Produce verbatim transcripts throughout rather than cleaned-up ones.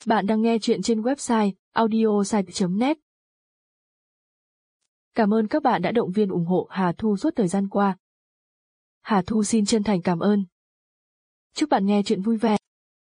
Bạn đang nghe chuyện trên website audiosite chấm net. Cảm ơn các bạn đã động viên ủng hộ Hà Thu suốt thời gian qua. Hà Thu xin chân thành cảm ơn. Chúc bạn nghe chuyện vui vẻ.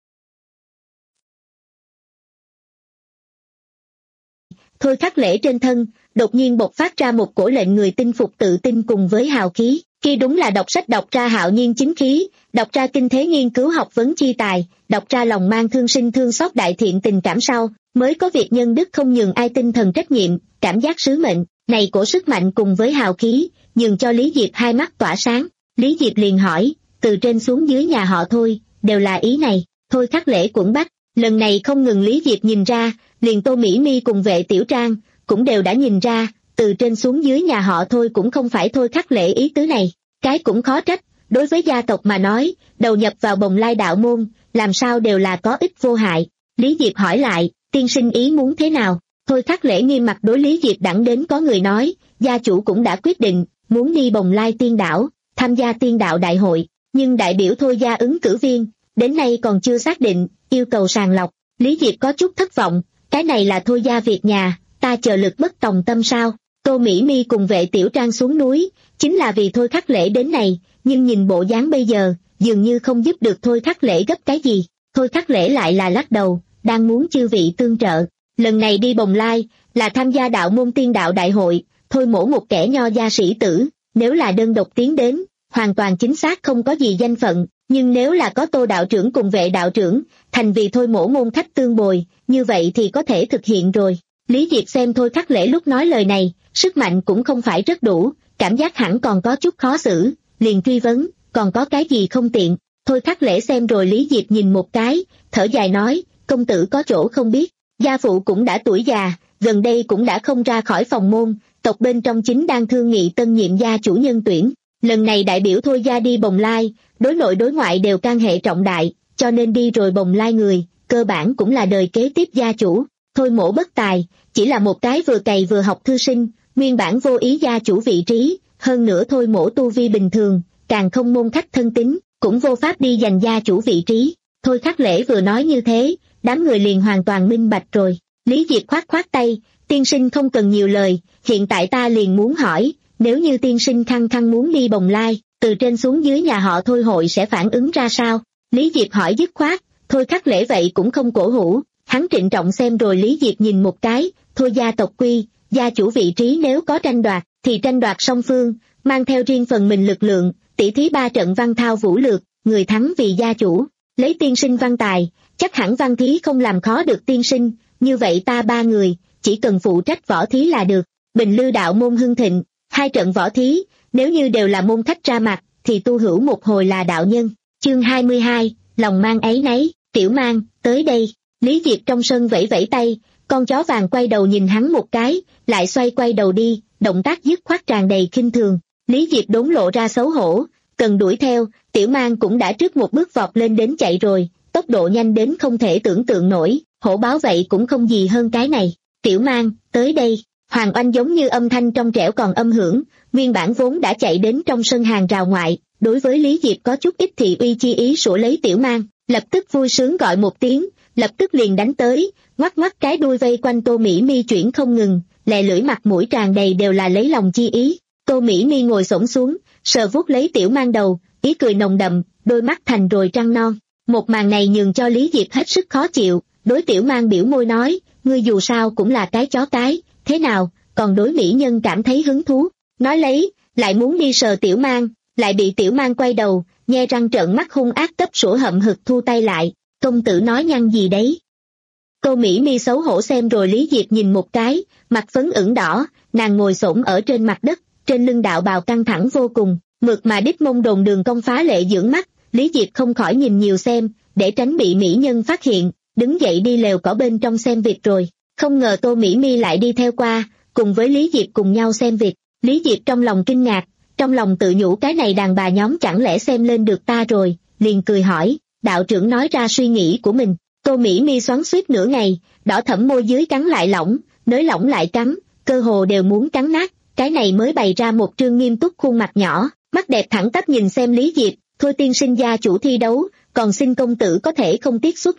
Thôi Khắc Lễ trên thân, đột nhiên bộc phát ra một cổ lệnh người tinh phục tự tin cùng với hào khí. Khi đúng là đọc sách đọc ra hạo nhiên chính khí, đọc ra kinh thế nghiên cứu học vấn chi tài, đọc ra lòng mang thương sinh thương xót đại thiện tình cảm sau, mới có việc nhân đức không nhường ai tinh thần trách nhiệm, cảm giác sứ mệnh. Này cổ sức mạnh cùng với hào khí, nhường cho Lý Diệp hai mắt tỏa sáng. Lý Diệp liền hỏi, từ trên xuống dưới nhà họ Thôi, đều là ý này. Thôi Khắc Lễ quẫn bách, lần này không ngừng Lý Diệp nhìn ra, liền Tô Mỹ Mi cùng Vệ Tiểu Trang, cũng đều đã nhìn ra, từ trên xuống dưới nhà họ Thôi cũng không phải Thôi Khắc Lễ ý tứ này. Cái cũng khó trách, đối với gia tộc mà nói, đầu nhập vào Bồng Lai đạo môn, làm sao đều là có ích vô hại. Lý Diệp hỏi lại, tiên sinh ý muốn thế nào? Thôi Khắc Lễ nghiêm mặt đối Lý Diệp đẳng đến có người nói, gia chủ cũng đã quyết định, muốn đi Bồng Lai tiên đảo, tham gia tiên đạo đại hội, nhưng đại biểu Thôi gia ứng cử viên, đến nay còn chưa xác định, yêu cầu sàng lọc. Lý Diệp có chút thất vọng, cái này là Thôi gia việc nhà, ta chờ lực bất tòng tâm sao? Tô Mỹ Mi cùng Vệ Tiểu Trang xuống núi, chính là vì Thôi Khắc Lễ đến này, nhưng nhìn bộ dáng bây giờ, dường như không giúp được Thôi Khắc Lễ gấp cái gì. Thôi Khắc Lễ lại là lắc đầu, đang muốn chư vị tương trợ. Lần này đi Bồng Lai, là tham gia đạo môn tiên đạo đại hội, Thôi mổ một kẻ nho gia sĩ tử, nếu là đơn độc tiến đến, hoàn toàn chính xác không có gì danh phận, nhưng nếu là có Tô đạo trưởng cùng Vệ đạo trưởng, thành vì Thôi mổ môn khách tương bồi, như vậy thì có thể thực hiện rồi. Lý Diệp xem Thôi Khắc Lễ lúc nói lời này, sức mạnh cũng không phải rất đủ, cảm giác hẳn còn có chút khó xử, liền truy vấn, còn có cái gì không tiện. Thôi Khắc Lễ xem rồi Lý Diệp nhìn một cái, thở dài nói, công tử có chỗ không biết, gia phụ cũng đã tuổi già, gần đây cũng đã không ra khỏi phòng môn, tộc bên trong chính đang thương nghị tân nhiệm gia chủ nhân tuyển. Lần này đại biểu Thôi gia đi Bồng Lai, đối nội đối ngoại đều can hệ trọng đại, cho nên đi rồi Bồng Lai người, cơ bản cũng là đời kế tiếp gia chủ. Thôi mổ bất tài, chỉ là một cái vừa cày vừa học thư sinh, nguyên bản vô ý gia chủ vị trí, hơn nữa Thôi mổ tu vi bình thường, càng không môn khách thân tín, cũng vô pháp đi giành gia chủ vị trí. Thôi Khắc Lễ vừa nói như thế, đám người liền hoàn toàn minh bạch rồi. Lý Diệp khoát khoát tay, tiên sinh không cần nhiều lời, hiện tại ta liền muốn hỏi, nếu như tiên sinh khăng khăng muốn đi Bồng Lai, từ trên xuống dưới nhà họ Thôi hội sẽ phản ứng ra sao? Lý Diệp hỏi dứt khoát, Thôi Khắc Lễ vậy cũng không cổ hủ, hắn trịnh trọng xem rồi Lý Diệp nhìn một cái, Thôi gia tộc quy, gia chủ vị trí nếu có tranh đoạt, thì tranh đoạt song phương, mang theo riêng phần mình lực lượng, tỷ thí ba trận văn thao vũ lược, người thắng vì gia chủ, lấy tiên sinh văn tài, chắc hẳn văn thí không làm khó được tiên sinh, như vậy ta ba người, chỉ cần phụ trách võ thí là được. Bình Lư đạo môn hưng thịnh, hai trận võ thí, nếu như đều là môn khách ra mặt, thì tu hữu một hồi là đạo nhân. Chương hai mươi hai, lòng mang áy náy, Tiểu Mang, tới đây. Lý Diệp trong sân vẫy vẫy tay, con chó vàng quay đầu nhìn hắn một cái, lại xoay quay đầu đi, động tác dứt khoát tràn đầy khinh thường. Lý Diệp đốn lộ ra xấu hổ, cần đuổi theo, Tiểu Mang cũng đã trước một bước vọt lên đến chạy rồi, tốc độ nhanh đến không thể tưởng tượng nổi, hổ báo vậy cũng không gì hơn cái này. Tiểu Mang, tới đây. Hoàng Oanh giống như âm thanh trong trẻo còn âm hưởng, nguyên bản vốn đã chạy đến trong sân hàng rào ngoại, đối với Lý Diệp có chút ít thị uy chi ý sủa lấy Tiểu Mang, lập tức vui sướng gọi một tiếng, lập tức liền đánh tới, ngoắc ngoắc cái đuôi vây quanh Tô Mỹ Mi chuyển không ngừng, lè lưỡi mặt mũi tràn đầy đều là lấy lòng chi ý. Tô Mỹ Mi ngồi xổm xuống, sờ vuốt lấy Tiểu Mang đầu, ý cười nồng đậm, đôi mắt thành rồi trăng non. Một màn này nhường cho Lý Diệp hết sức khó chịu, đối Tiểu Mang biểu môi nói, ngươi dù sao cũng là cái chó cái, thế nào, còn đối mỹ nhân cảm thấy hứng thú. Nói lấy, lại muốn đi sờ Tiểu Mang, lại bị Tiểu Mang quay đầu, nhe răng trợn mắt hung ác cấp sủa hậm hực thu tay lại. Công tử nói nhăng gì đấy? Cô Mỹ Mi xấu hổ xem rồi Lý Diệp nhìn một cái, mặt phấn ửng đỏ, nàng ngồi xổm ở trên mặt đất, trên lưng đạo bào căng thẳng vô cùng, mượt mà đít mông đồn đường cong phá lệ dưỡng mắt. Lý Diệp không khỏi nhìn nhiều xem, để tránh bị mỹ nhân phát hiện, đứng dậy đi lều cỏ bên trong xem việc rồi. Không ngờ Tô Mỹ Mi lại đi theo qua, cùng với Lý Diệp cùng nhau xem việc. Lý Diệp trong lòng kinh ngạc, trong lòng tự nhủ cái này đàn bà nhóm chẳng lẽ xem lên được ta rồi, liền cười hỏi, đạo trưởng nói ra suy nghĩ của mình. Tô Mỹ Mi xoắn xuýt nửa ngày, đỏ thẫm môi dưới cắn lại lỏng, nới lỏng lại cắn, cơ hồ đều muốn cắn nát, cái này mới bày ra một trương nghiêm túc khuôn mặt nhỏ, mắt đẹp thẳng tắp nhìn xem Lý Diệp, thôi tiên sinh gia chủ thi đấu, còn xin công tử có thể không tiếc xuất lực.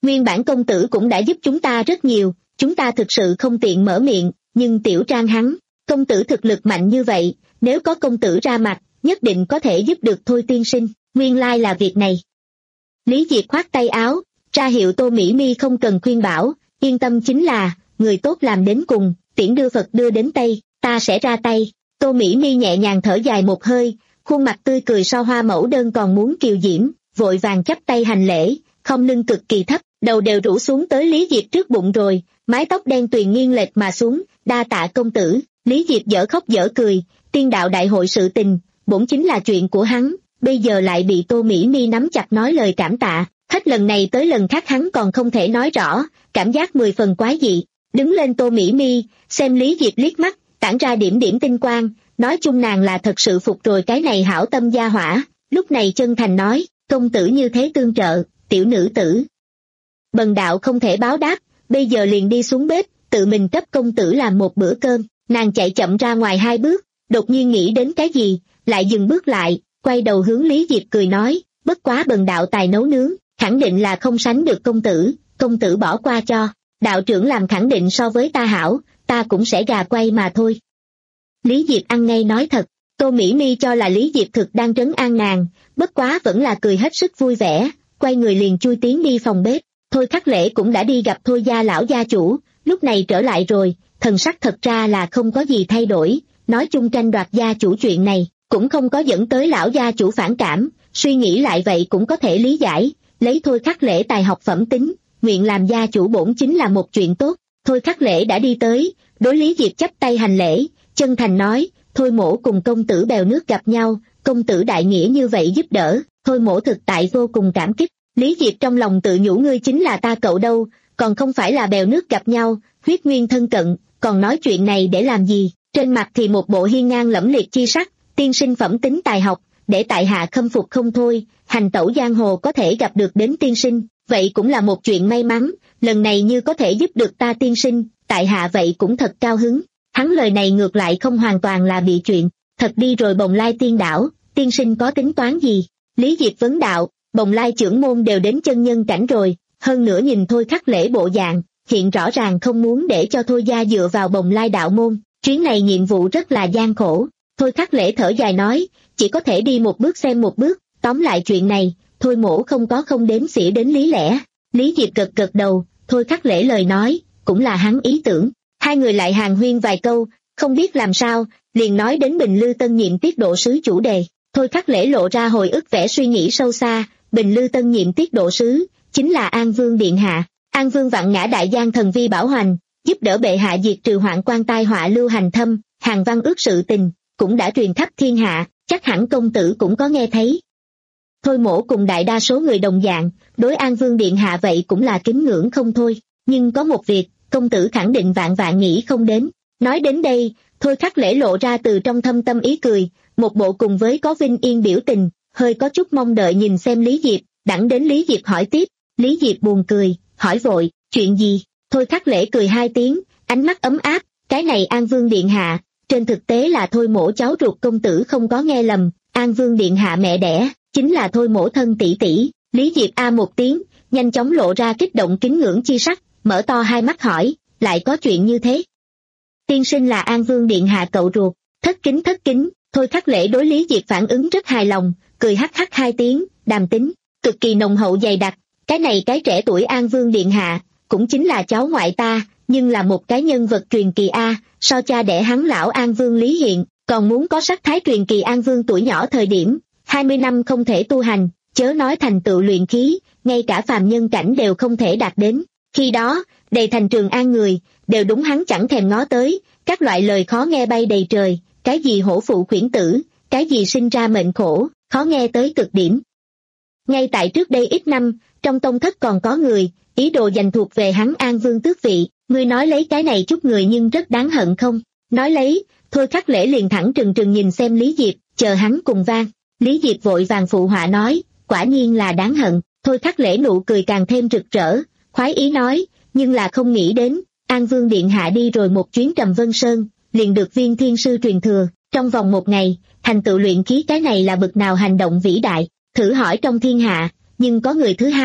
Nguyên bản công tử cũng đã giúp chúng ta rất nhiều, chúng ta thực sự không tiện mở miệng, nhưng Tiểu Trang hắn, công tử thực lực mạnh như vậy, nếu có công tử ra mặt, nhất định có thể giúp được thôi tiên sinh, nguyên lai là việc này. Lý Diệp khoát tay áo, ra hiệu Tô Mỹ Mi không cần khuyên bảo, yên tâm chính là, người tốt làm đến cùng, tiễn đưa Phật đưa đến Tây, ta sẽ ra tay. Tô Mỹ Mi nhẹ nhàng thở dài một hơi, khuôn mặt tươi cười so hoa mẫu đơn còn muốn kiều diễm, vội vàng chắp tay hành lễ, không lưng cực kỳ thấp, đầu đều rũ xuống tới Lý Diệp trước bụng rồi, mái tóc đen tuyền nghiêng lệch mà xuống, đa tạ công tử. Lý Diệp dở khóc dở cười, tiên đạo đại hội sự tình, bổn chính là chuyện của hắn, bây giờ lại bị Tô Mỹ Mi nắm chặt nói lời cảm tạ, hết lần này tới lần khác hắn còn không thể nói rõ, cảm giác mười phần quái dị. Đứng lên Tô Mỹ Mi, xem Lý Diệp liếc mắt, tản ra điểm điểm tinh quang, nói chung nàng là thật sự phục rồi cái này hảo tâm gia hỏa, lúc này chân thành nói, công tử như thế tương trợ, tiểu nữ tử. Bần đạo không thể báo đáp, bây giờ liền đi xuống bếp, tự mình cấp công tử làm một bữa cơm, nàng chạy chậm ra ngoài hai bước, đột nhiên nghĩ đến cái gì, lại dừng bước lại, quay đầu hướng Lý Diệp cười nói, bất quá bần đạo tài nấu nướng, khẳng định là không sánh được công tử, công tử bỏ qua cho, đạo trưởng làm khẳng định so với ta hảo, ta cũng sẽ gà quay mà thôi. Lý Diệp ăn ngay nói thật, Tô Mỹ Mi cho là Lý Diệp thực đang trấn an nàng, bất quá vẫn là cười hết sức vui vẻ, quay người liền chui tiến đi phòng bếp. Thôi Khắc Lễ cũng đã đi gặp Thôi gia lão gia chủ, lúc này trở lại rồi, thần sắc thật ra là không có gì thay đổi, nói chung tranh đoạt gia chủ chuyện này, cũng không có dẫn tới lão gia chủ phản cảm, suy nghĩ lại vậy cũng có thể lý giải, lấy Thôi Khắc Lễ tài học phẩm tính, nguyện làm gia chủ bổn chính là một chuyện tốt. Thôi Khắc Lễ đã đi tới, đối Lý Diệp chắp tay hành lễ, chân thành nói, Thôi mỗ cùng công tử bèo nước gặp nhau, công tử đại nghĩa như vậy giúp đỡ, Thôi mỗ thực tại vô cùng cảm kích. Lý Diệp trong lòng tự nhủ ngươi chính là ta cậu đâu, còn không phải là bèo nước gặp nhau, huyết nguyên thân cận, còn nói chuyện này để làm gì, trên mặt thì một bộ hiên ngang lẫm liệt chi sắc, tiên sinh phẩm tính tài học, để tại hạ khâm phục không thôi, hành tẩu giang hồ có thể gặp được đến tiên sinh, vậy cũng là một chuyện may mắn, lần này như có thể giúp được ta tiên sinh, tại hạ vậy cũng thật cao hứng. Hắn lời này ngược lại không hoàn toàn là bị chuyện, thật đi rồi Bồng Lai tiên đảo, tiên sinh có tính toán gì? Lý Diệp vấn đạo, Bồng Lai trưởng môn đều đến chân nhân cảnh rồi, hơn nữa nhìn Thôi Khắc Lễ bộ dạng, hiện rõ ràng không muốn để cho Thôi gia dựa vào Bồng Lai đạo môn, chuyến này nhiệm vụ rất là gian khổ. Thôi Khắc Lễ thở dài nói, chỉ có thể đi một bước xem một bước, tóm lại chuyện này, Thôi mỗ không có không đếm xỉa đến lý lẽ. Lý Diệp gật gật đầu, Thôi Khắc Lễ lời nói, cũng là hắn ý tưởng. Hai người lại hàn huyên vài câu, không biết làm sao, liền nói đến Bình Lư Tân nhiệm tiết độ sứ chủ đề. Thôi Khắc Lễ lộ ra hồi ức vẻ suy nghĩ sâu xa, Bình Lư Tân nhiệm tiết độ sứ, chính là An Vương Điện Hạ. An Vương vạn ngã đại giang thần vi bảo hoành, giúp đỡ bệ hạ diệt trừ hoạn quan tai họa lưu hành thâm, hàng văn ước sự tình, cũng đã truyền khắp thiên hạ, chắc hẳn công tử cũng có nghe thấy. Thôi mỗ cùng đại đa số người đồng dạng, đối An Vương Điện Hạ vậy cũng là kính ngưỡng không thôi, nhưng có một việc, công tử khẳng định vạn vạn nghĩ không đến. Nói đến đây, Thôi Khắc Lễ lộ ra từ trong thâm tâm ý cười, một bộ cùng với có vinh yên biểu tình, hơi có chút mong đợi nhìn xem Lý Diệp, đẳng đến Lý Diệp hỏi tiếp, Lý Diệp buồn cười, hỏi vội, chuyện gì? Thôi Khắc Lễ cười hai tiếng, ánh mắt ấm áp, cái này An Vương Điện Hạ, trên thực tế là Thôi mỗ cháu ruột công tử không có nghe lầm, An Vương Điện Hạ mẹ đẻ, chính là Thôi mỗ thân tỷ tỷ. Lý Diệp a một tiếng, nhanh chóng lộ ra kích động kính ngưỡng chi sắc, mở to hai mắt hỏi, lại có chuyện như thế? Tiên sinh là An Vương Điện Hạ cậu ruột, thất kính thất kính. Thôi Khắc Lễ đối Lý Diệp phản ứng rất hài lòng, cười hắc hắc hai tiếng, đàm tính, cực kỳ nồng hậu dày đặc, cái này cái trẻ tuổi An Vương Điện Hạ, cũng chính là cháu ngoại ta, nhưng là một cái nhân vật truyền kỳ A, so cha đẻ hắn lão An Vương Lý Hiện, còn muốn có sắc thái truyền kỳ An Vương tuổi nhỏ thời điểm, hai mươi năm không thể tu hành, chớ nói thành tựu luyện khí, ngay cả phàm nhân cảnh đều không thể đạt đến. Khi đó, đầy thành Trường An người, đều đúng hắn chẳng thèm ngó tới, các loại lời khó nghe bay đầy trời, cái gì hổ phụ khuyển tử, cái gì sinh ra mệnh khổ, khó nghe tới cực điểm. Ngay tại trước đây ít năm, trong tông thất còn có người, ý đồ giành thuộc về hắn An Vương tước vị, ngươi nói lấy cái này chút người nhưng rất đáng hận không? Nói lấy, Thôi Khắc Lễ liền thẳng trừng trừng nhìn xem Lý Diệp, chờ hắn cùng vang. Lý Diệp vội vàng phụ họa nói, quả nhiên là đáng hận. Thôi Khắc Lễ nụ cười càng thêm rực rỡ, khoái ý nói, nhưng là không nghĩ đến, An Vương Điện Hạ đi rồi một chuyến Trầm Vân Sơn, liền được viên thiên sư truyền thừa, trong vòng một ngày, thành tựu luyện khí cái này là bực nào hành động vĩ đại, thử hỏi trong thiên hạ, nhưng có người thứ hai,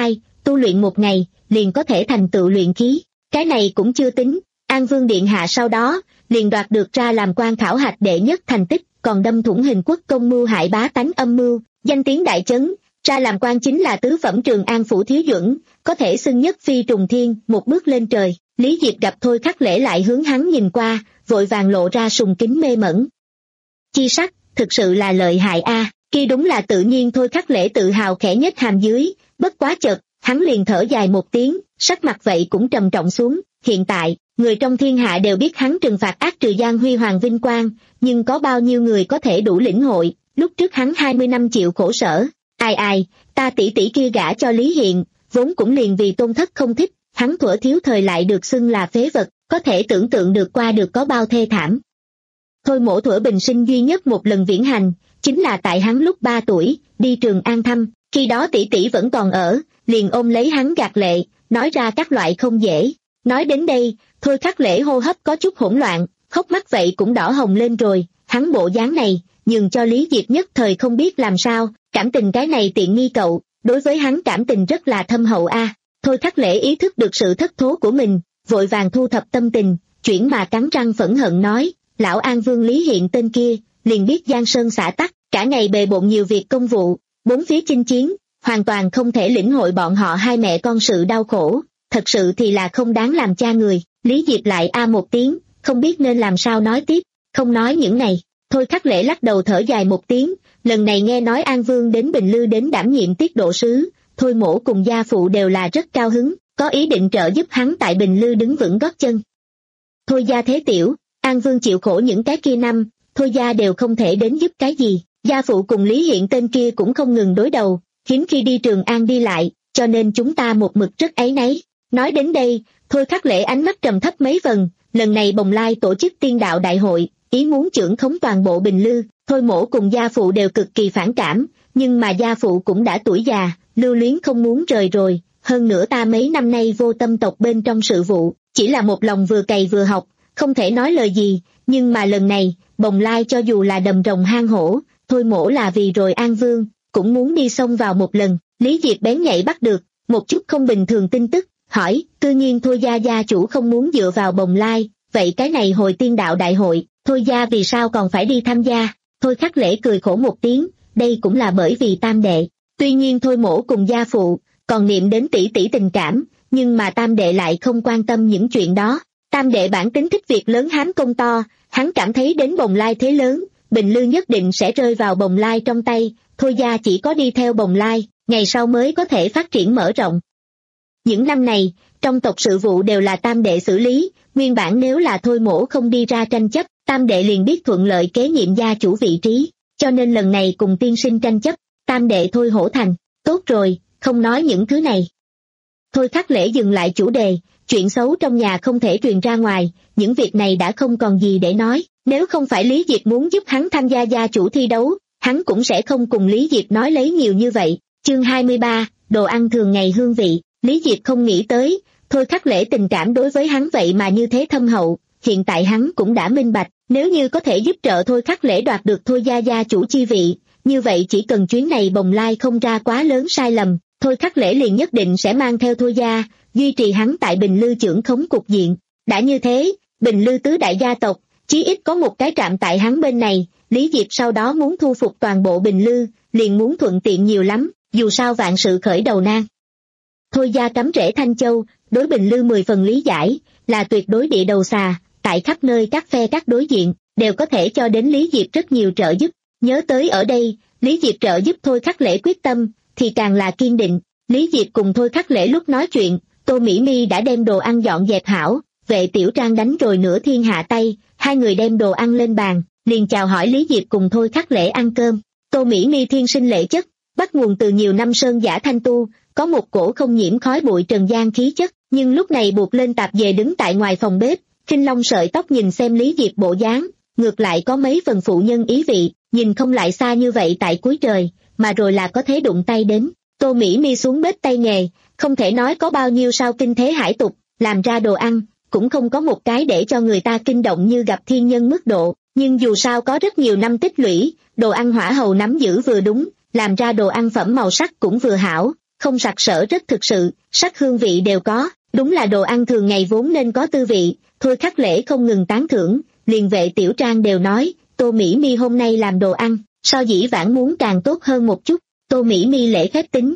tu luyện một ngày, liền có thể thành tựu luyện khí. Cái này cũng chưa tính, An Vương Điện Hạ sau đó, liền đoạt được ra làm quan khảo hạch đệ nhất thành tích, còn đâm thủng hình quốc công mưu hại bá tánh âm mưu, danh tiếng đại chấn, ra làm quan chính là tứ phẩm Trường An phủ thiếu duẩn, có thể xưng nhất phi trùng thiên, một bước lên trời. Lý Diệp gặp Thôi Khắc Lễ lại hướng hắn nhìn qua, vội vàng lộ ra sùng kính mê mẩn chi sắc, thực sự là lợi hại a. À. Kia đúng là tự nhiên. Thôi Khắc Lễ tự hào khẽ nhếch hàm dưới, bất quá chợt, hắn liền thở dài một tiếng, sắc mặt vậy cũng trầm trọng xuống. Hiện tại, người trong thiên hạ đều biết hắn trừng phạt ác trừ gian huy hoàng vinh quang, nhưng có bao nhiêu người có thể đủ lĩnh hội, lúc trước hắn hai mươi năm chịu khổ sở. Ai ai, ta tỷ tỷ kia gả cho Lý Hiện, vốn cũng liền vì tôn thất không thích, hắn thuở thiếu thời lại được xưng là phế vật, có thể tưởng tượng được qua được có bao thê thảm. Thôi Mỗ thuở bình sinh duy nhất một lần viễn hành, chính là tại hắn lúc ba tuổi, đi Trường An thăm, khi đó tỷ tỷ vẫn còn ở, liền ôm lấy hắn gạt lệ, nói ra các loại không dễ. Nói đến đây, Thôi Khắc Lễ hô hấp có chút hỗn loạn, hốc mắt vậy cũng đỏ hồng lên rồi, hắn bộ dáng này, nhường cho Lý Diệp nhất thời không biết làm sao, cảm tình cái này tiện nghi cậu, đối với hắn cảm tình rất là thâm hậu a. À. Thôi Khắc Lễ ý thức được sự thất thố của mình, vội vàng thu thập tâm tình, chuyển mà cắn răng phẫn hận nói, lão An Vương Lý Hiện tên kia, liền biết giang sơn xã tắc, cả ngày bề bộn nhiều việc công vụ, bốn phía chinh chiến, hoàn toàn không thể lĩnh hội bọn họ hai mẹ con sự đau khổ, thật sự thì là không đáng làm cha người. Lý Diệp lại a một tiếng, không biết nên làm sao nói tiếp, không nói những này. Thôi Khắc Lễ lắc đầu thở dài một tiếng, lần này nghe nói An Vương đến Bình Lư đến đảm nhiệm tiết độ sứ, Thôi Mỗ cùng gia phụ đều là rất cao hứng, có ý định trợ giúp hắn tại Bình Lư đứng vững gót chân. Thôi gia thế tiểu, An Vương chịu khổ những cái kia năm, Thôi gia đều không thể đến giúp cái gì, gia phụ cùng Lý Hiện tên kia cũng không ngừng đối đầu, hiếm khi đi Trường An đi lại, cho nên chúng ta một mực rất áy náy. Nói đến đây, Thôi Khắc Lễ ánh mắt trầm thấp mấy phần, lần này Bồng Lai tổ chức tiên đạo đại hội, ý muốn trưởng khống toàn bộ Bình Lư, Thôi Mỗ cùng gia phụ đều cực kỳ phản cảm, nhưng mà gia phụ cũng đã tuổi già, lưu luyến không muốn rời rồi, hơn nữa ta mấy năm nay vô tâm tộc bên trong sự vụ, chỉ là một lòng vừa cày vừa học, không thể nói lời gì, nhưng mà lần này, Bồng Lai cho dù là đầm rồng hang hổ, Thôi Mỗ là vì rồi An Vương, cũng muốn đi xông vào một lần. Lý Diệp bén nhạy bắt được một chút không bình thường tin tức, hỏi, tự nhiên Thôi gia gia chủ không muốn dựa vào Bồng Lai, vậy cái này hồi tiên đạo đại hội, Thôi gia vì sao còn phải đi tham gia? Thôi Khắc Lễ cười khổ một tiếng, đây cũng là bởi vì tam đệ. Tuy nhiên Thôi Mỗ cùng gia phụ, còn niệm đến tỷ tỷ tình cảm, nhưng mà tam đệ lại không quan tâm những chuyện đó. Tam đệ bản tính thích việc lớn hám công to, hắn cảm thấy đến Bồng Lai thế lớn, Bình Lư nhất định sẽ rơi vào Bồng Lai trong tay, Thôi gia chỉ có đi theo Bồng Lai, ngày sau mới có thể phát triển mở rộng. Những năm này, trong tộc sự vụ đều là tam đệ xử lý, nguyên bản nếu là Thôi Mỗ không đi ra tranh chấp, tam đệ liền biết thuận lợi kế nhiệm gia chủ vị trí, cho nên lần này cùng tiên sinh tranh chấp, tam đệ Thôi hổ thành, tốt rồi, không nói những thứ này. Thôi Khắc Lễ dừng lại chủ đề, chuyện xấu trong nhà không thể truyền ra ngoài, những việc này đã không còn gì để nói, nếu không phải Lý Diệp muốn giúp hắn tham gia gia chủ thi đấu, hắn cũng sẽ không cùng Lý Diệp nói lấy nhiều như vậy. Chương hai mươi ba, đồ ăn thường ngày hương vị. Lý Diệp không nghĩ tới, Thôi Khắc Lễ tình cảm đối với hắn vậy mà như thế thâm hậu, hiện tại hắn cũng đã minh bạch, nếu như có thể giúp trợ Thôi Khắc Lễ đoạt được Thôi gia gia chủ chi vị, như vậy chỉ cần chuyến này Bồng Lai không ra quá lớn sai lầm, Thôi Khắc Lễ liền nhất định sẽ mang theo Thôi gia, duy trì hắn tại Bình Lư trưởng khống cục diện. Đã như thế, Bình Lư tứ đại gia tộc, chí ít có một cái trạm tại hắn bên này, Lý Diệp sau đó muốn thu phục toàn bộ Bình Lư, liền muốn thuận tiện nhiều lắm, dù sao vạn sự khởi đầu nan. Thôi gia cắm rễ Thanh Châu, đối Bình Lư mười phần lý giải, là tuyệt đối địa đầu xà, tại khắp nơi các phe các đối diện, đều có thể cho đến Lý Diệp rất nhiều trợ giúp. Nhớ tới ở đây, Lý Diệp trợ giúp Thôi Khắc Lễ quyết tâm, thì càng là kiên định. Lý Diệp cùng Thôi Khắc Lễ lúc nói chuyện, Tô Mỹ Mi đã đem đồ ăn dọn dẹp hảo, Vệ Tiểu Trang đánh rồi nửa thiên hạ tay, hai người đem đồ ăn lên bàn, liền chào hỏi Lý Diệp cùng Thôi Khắc Lễ ăn cơm. Tô Mỹ Mi thiên sinh lễ chất, bắt nguồn từ nhiều năm sơn giả thanh tu, có một cổ không nhiễm khói bụi trần gian khí chất, nhưng lúc này buộc lên tạp dề đứng tại ngoài phòng bếp, khinh long sợi tóc nhìn xem Lý Diệp bộ dáng, ngược lại có mấy phần phụ nhân ý vị, nhìn không lại xa như vậy tại cuối trời, mà rồi là có thể đụng tay đến. Tô Mỹ Mi xuống bếp tay nghề, không thể nói có bao nhiêu sao kinh thế hải tục, làm ra đồ ăn, cũng không có một cái để cho người ta kinh động như gặp thiên nhân mức độ, nhưng dù sao có rất nhiều năm tích lũy, đồ ăn hỏa hầu nắm giữ vừa đúng, làm ra đồ ăn phẩm màu sắc cũng vừa hảo, không sặc sỡ rất thực sự, sắc hương vị đều có, đúng là đồ ăn thường ngày vốn nên có tư vị. Thôi Khắc Lễ không ngừng tán thưởng, liền Vệ Tiểu Trang đều nói, Tô Mỹ Mi hôm nay làm đồ ăn, so dĩ vãng muốn càng tốt hơn một chút. Tô Mỹ Mi lễ phép tính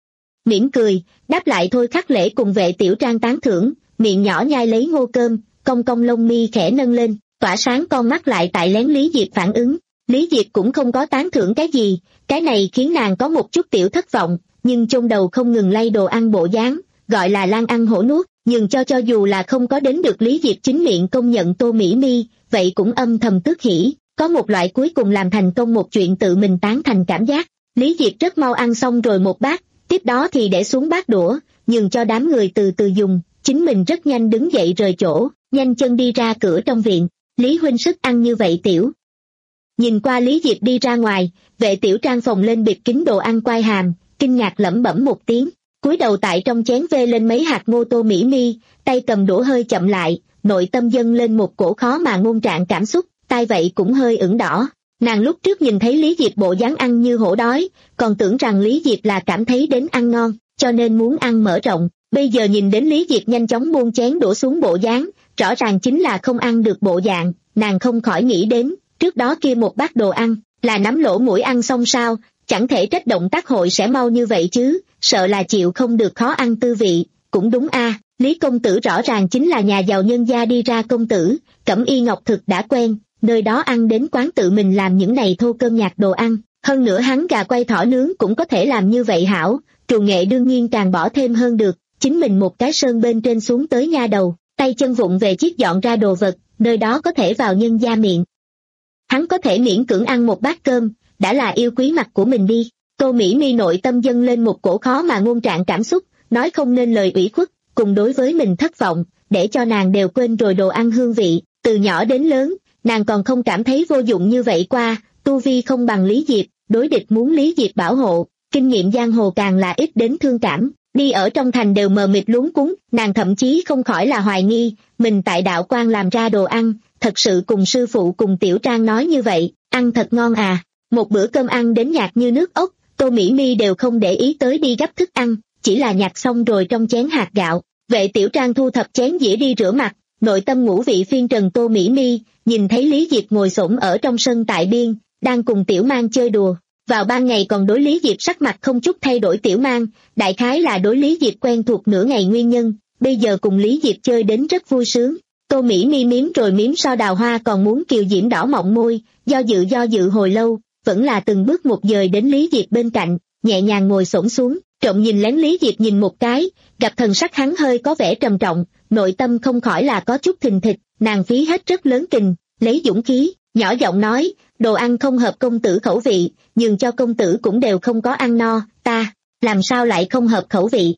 mỉm cười, đáp lại Thôi Khắc Lễ cùng Vệ Tiểu Trang tán thưởng, miệng nhỏ nhai lấy ngô cơm, cong cong lông mi khẽ nâng lên, tỏa sáng con mắt lại tại lén Lý Diệp phản ứng. Lý Diệp cũng không có tán thưởng cái gì, cái này khiến nàng có một chút tiểu thất vọng, nhưng trong đầu không ngừng lay đồ ăn bộ dáng, gọi là lan ăn hổ nuốt, nhưng cho cho dù là không có đến được Lý Diệp chính miệng công nhận Tô Mỹ Mi, vậy cũng âm thầm tước hỉ, có một loại cuối cùng làm thành công một chuyện tự mình tán thành cảm giác. Lý Diệp rất mau ăn xong rồi một bát, tiếp đó thì để xuống bát đũa, nhường cho đám người từ từ dùng, chính mình rất nhanh đứng dậy rời chỗ, nhanh chân đi ra cửa trong viện. Lý huynh sức ăn như vậy tiểu. Nhìn qua Lý Diệp đi ra ngoài, Vệ Tiểu Trang phồng lên bịt kín đồ ăn quai hàm, kinh ngạc lẩm bẩm một tiếng, cúi đầu tại trong chén vê lên mấy hạt ngô. Tô Mỹ Mi, tay cầm đũa hơi chậm lại, nội tâm dâng lên một cổ khó mà ngôn trạng cảm xúc, tai vậy cũng hơi ửng đỏ. Nàng lúc trước nhìn thấy Lý Diệp bộ dáng ăn như hổ đói, còn tưởng rằng Lý Diệp là cảm thấy đến ăn ngon, cho nên muốn ăn mở rộng, bây giờ nhìn đến Lý Diệp nhanh chóng buông chén đũa xuống bộ dáng, rõ ràng chính là không ăn được bộ dạng, nàng không khỏi nghĩ đến, trước đó kia một bát đồ ăn, là nắm lỗ mũi ăn xong sao, chẳng thể trách động tác hội sẽ mau như vậy chứ, sợ là chịu không được khó ăn tư vị, cũng đúng a, Lý công tử rõ ràng chính là nhà giàu nhân gia đi ra công tử, Cẩm Y Ngọc thực đã quen, nơi đó ăn đến quán tự mình làm những này thô cơm nhạt đồ ăn, hơn nữa hắn gà quay thỏ nướng cũng có thể làm như vậy hảo, trù nghệ đương nhiên càng bỏ thêm hơn được, chính mình một cái sơn bên trên xuống tới nha đầu, tay chân vụng về chiếc dọn ra đồ vật, nơi đó có thể vào nhân gia miệng. Hắn có thể miễn cưỡng ăn một bát cơm, đã là yêu quý mặt của mình đi. Tô Mỹ Mi nội tâm dâng lên một cổ khó mà ngôn trạng cảm xúc, nói không nên lời ủy khuất, cùng đối với mình thất vọng, để cho nàng đều quên rồi đồ ăn hương vị, từ nhỏ đến lớn, nàng còn không cảm thấy vô dụng như vậy qua, tu vi không bằng Lý Diệp, đối địch muốn Lý Diệp bảo hộ, kinh nghiệm giang hồ càng là ít đến thương cảm, đi ở trong thành đều mờ mịt luống cuống, nàng thậm chí không khỏi là hoài nghi, mình tại đạo quan làm ra đồ ăn, thật sự cùng sư phụ cùng Tiểu Trang nói như vậy, ăn thật ngon à, một bữa cơm ăn đến nhạt như nước ốc, Tô Mỹ Mi đều không để ý tới đi gấp thức ăn, chỉ là nhặt xong rồi trong chén hạt gạo. Vệ Tiểu Trang thu thập chén dĩa đi rửa mặt, nội tâm ngũ vị phiên trần. Tô Mỹ Mi nhìn thấy Lý Diệp ngồi xổm ở trong sân tại biên, đang cùng Tiểu Mang chơi đùa. Vào ban ngày còn đối Lý Diệp sắc mặt không chút thay đổi. Tiểu Mang đại khái là đối Lý Diệp quen thuộc nửa ngày nguyên nhân, bây giờ cùng Lý Diệp chơi đến rất vui sướng. Tô Mỹ Mi miếm rồi miếm so đào hoa còn muốn kiều diễm đỏ mọng môi, do dự do dự hồi lâu, vẫn là từng bước một dời đến Lý Diệp bên cạnh, nhẹ nhàng ngồi xổm xuống, trộm nhìn lén Lý Diệp nhìn một cái, gặp thần sắc hắn hơi có vẻ trầm trọng, nội tâm không khỏi là có chút thình thịch, nàng phí hết rất lớn kình, lấy dũng khí, nhỏ giọng nói, đồ ăn không hợp công tử khẩu vị, nhường cho công tử cũng đều không có ăn no, ta, làm sao lại không hợp khẩu vị.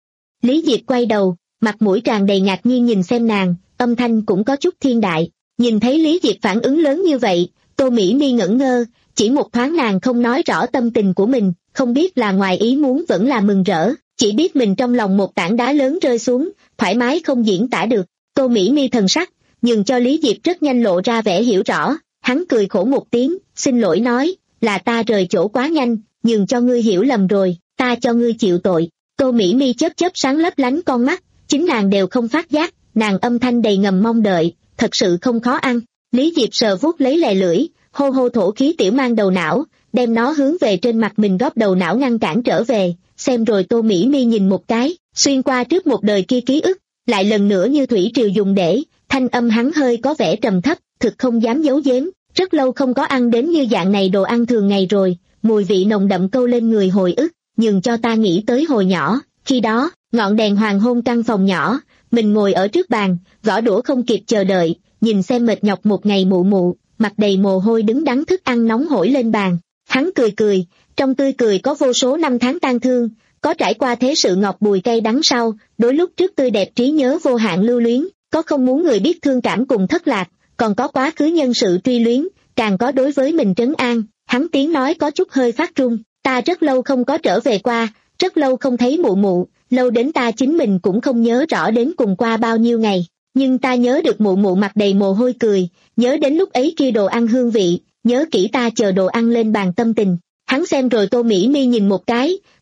Lý Diệp quay đầu, mặt mũi tràn đầy ngạc nhiên nhìn xem nàng, âm thanh cũng có chút thiên đại, nhìn thấy Lý Diệp phản ứng lớn như vậy, Tô Mỹ Mi ngẩn ngơ, chỉ một thoáng nàng không nói rõ tâm tình của mình, không biết là ngoài ý muốn vẫn là mừng rỡ, chỉ biết mình trong lòng một tảng đá lớn rơi xuống, thoải mái không diễn tả được. Tô Mỹ Mi thần sắc, nhưng cho Lý Diệp rất nhanh lộ ra vẻ hiểu rõ, hắn cười khổ một tiếng, xin lỗi nói, là ta rời chỗ quá nhanh, nhưng cho ngươi hiểu lầm rồi, ta cho ngươi chịu tội. Tô Mỹ Mi chớp chớp sáng lấp lánh con mắt, chính nàng đều không phát giác, nàng âm thanh đầy ngầm mong đợi, thật sự không khó ăn. Lý Diệp sờ vuốt lấy lè lưỡi, hô hô thổ khí Tiểu Mang đầu não, đem nó hướng về trên mặt mình góp đầu não ngăn cản trở về, xem rồi Tô Mỹ Mi nhìn một cái, xuyên qua trước một đời kia ký ức, lại lần nữa như thủy triều dùng để, thanh âm hắn hơi có vẻ trầm thấp, thực không dám giấu giếm, rất lâu không có ăn đến như dạng này đồ ăn thường ngày rồi, mùi vị nồng đậm câu lên người hồi ức, nhưng cho ta nghĩ tới hồi nhỏ, khi đó, ngọn đèn hoàng hôn căn phòng nhỏ, mình ngồi ở trước bàn, gõ đũa không kịp chờ đợi, nhìn xem mệt nhọc một ngày mụ mụ, mặt đầy mồ hôi đứng đắn thức ăn nóng hổi lên bàn. Hắn cười cười, trong tươi cười có vô số năm tháng tang thương, có trải qua thế sự ngọt bùi cay đắng sau, đối lúc trước tươi đẹp trí nhớ vô hạn lưu luyến, có không muốn người biết thương cảm cùng thất lạc, còn có quá khứ nhân sự truy luyến, càng có đối với mình trấn an. Hắn tiếng nói có chút hơi phát run, ta rất lâu không có trở về qua, rất lâu không thấy mụ mụ, lâu đến ta chính mình cũng không nhớ rõ đến cùng qua bao nhiêu ngày, nhưng ta nhớ được mụ mụ mặt đầy mồ hôi cười, nhớ đến lúc ấy kia đồ ăn hương vị, nhớ kỹ ta chờ đồ ăn lên bàn tâm tình. Hắn xem rồi Tô Mỹ Mi nhìn một cái,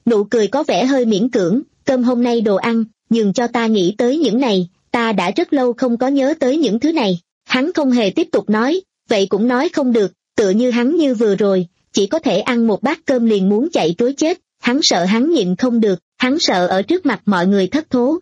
nụ cười có vẻ hơi miễn cưỡng, cơm hôm nay đồ ăn, nhường cho ta nghĩ tới những này, ta đã rất lâu không có nhớ tới những thứ này. Hắn không hề tiếp tục nói, vậy cũng nói không được, tựa như hắn như vừa rồi, chỉ có thể ăn một bát cơm liền muốn chạy trối chết, hắn sợ hắn nhịn không được, hắn sợ ở trước mặt mọi người thất thố.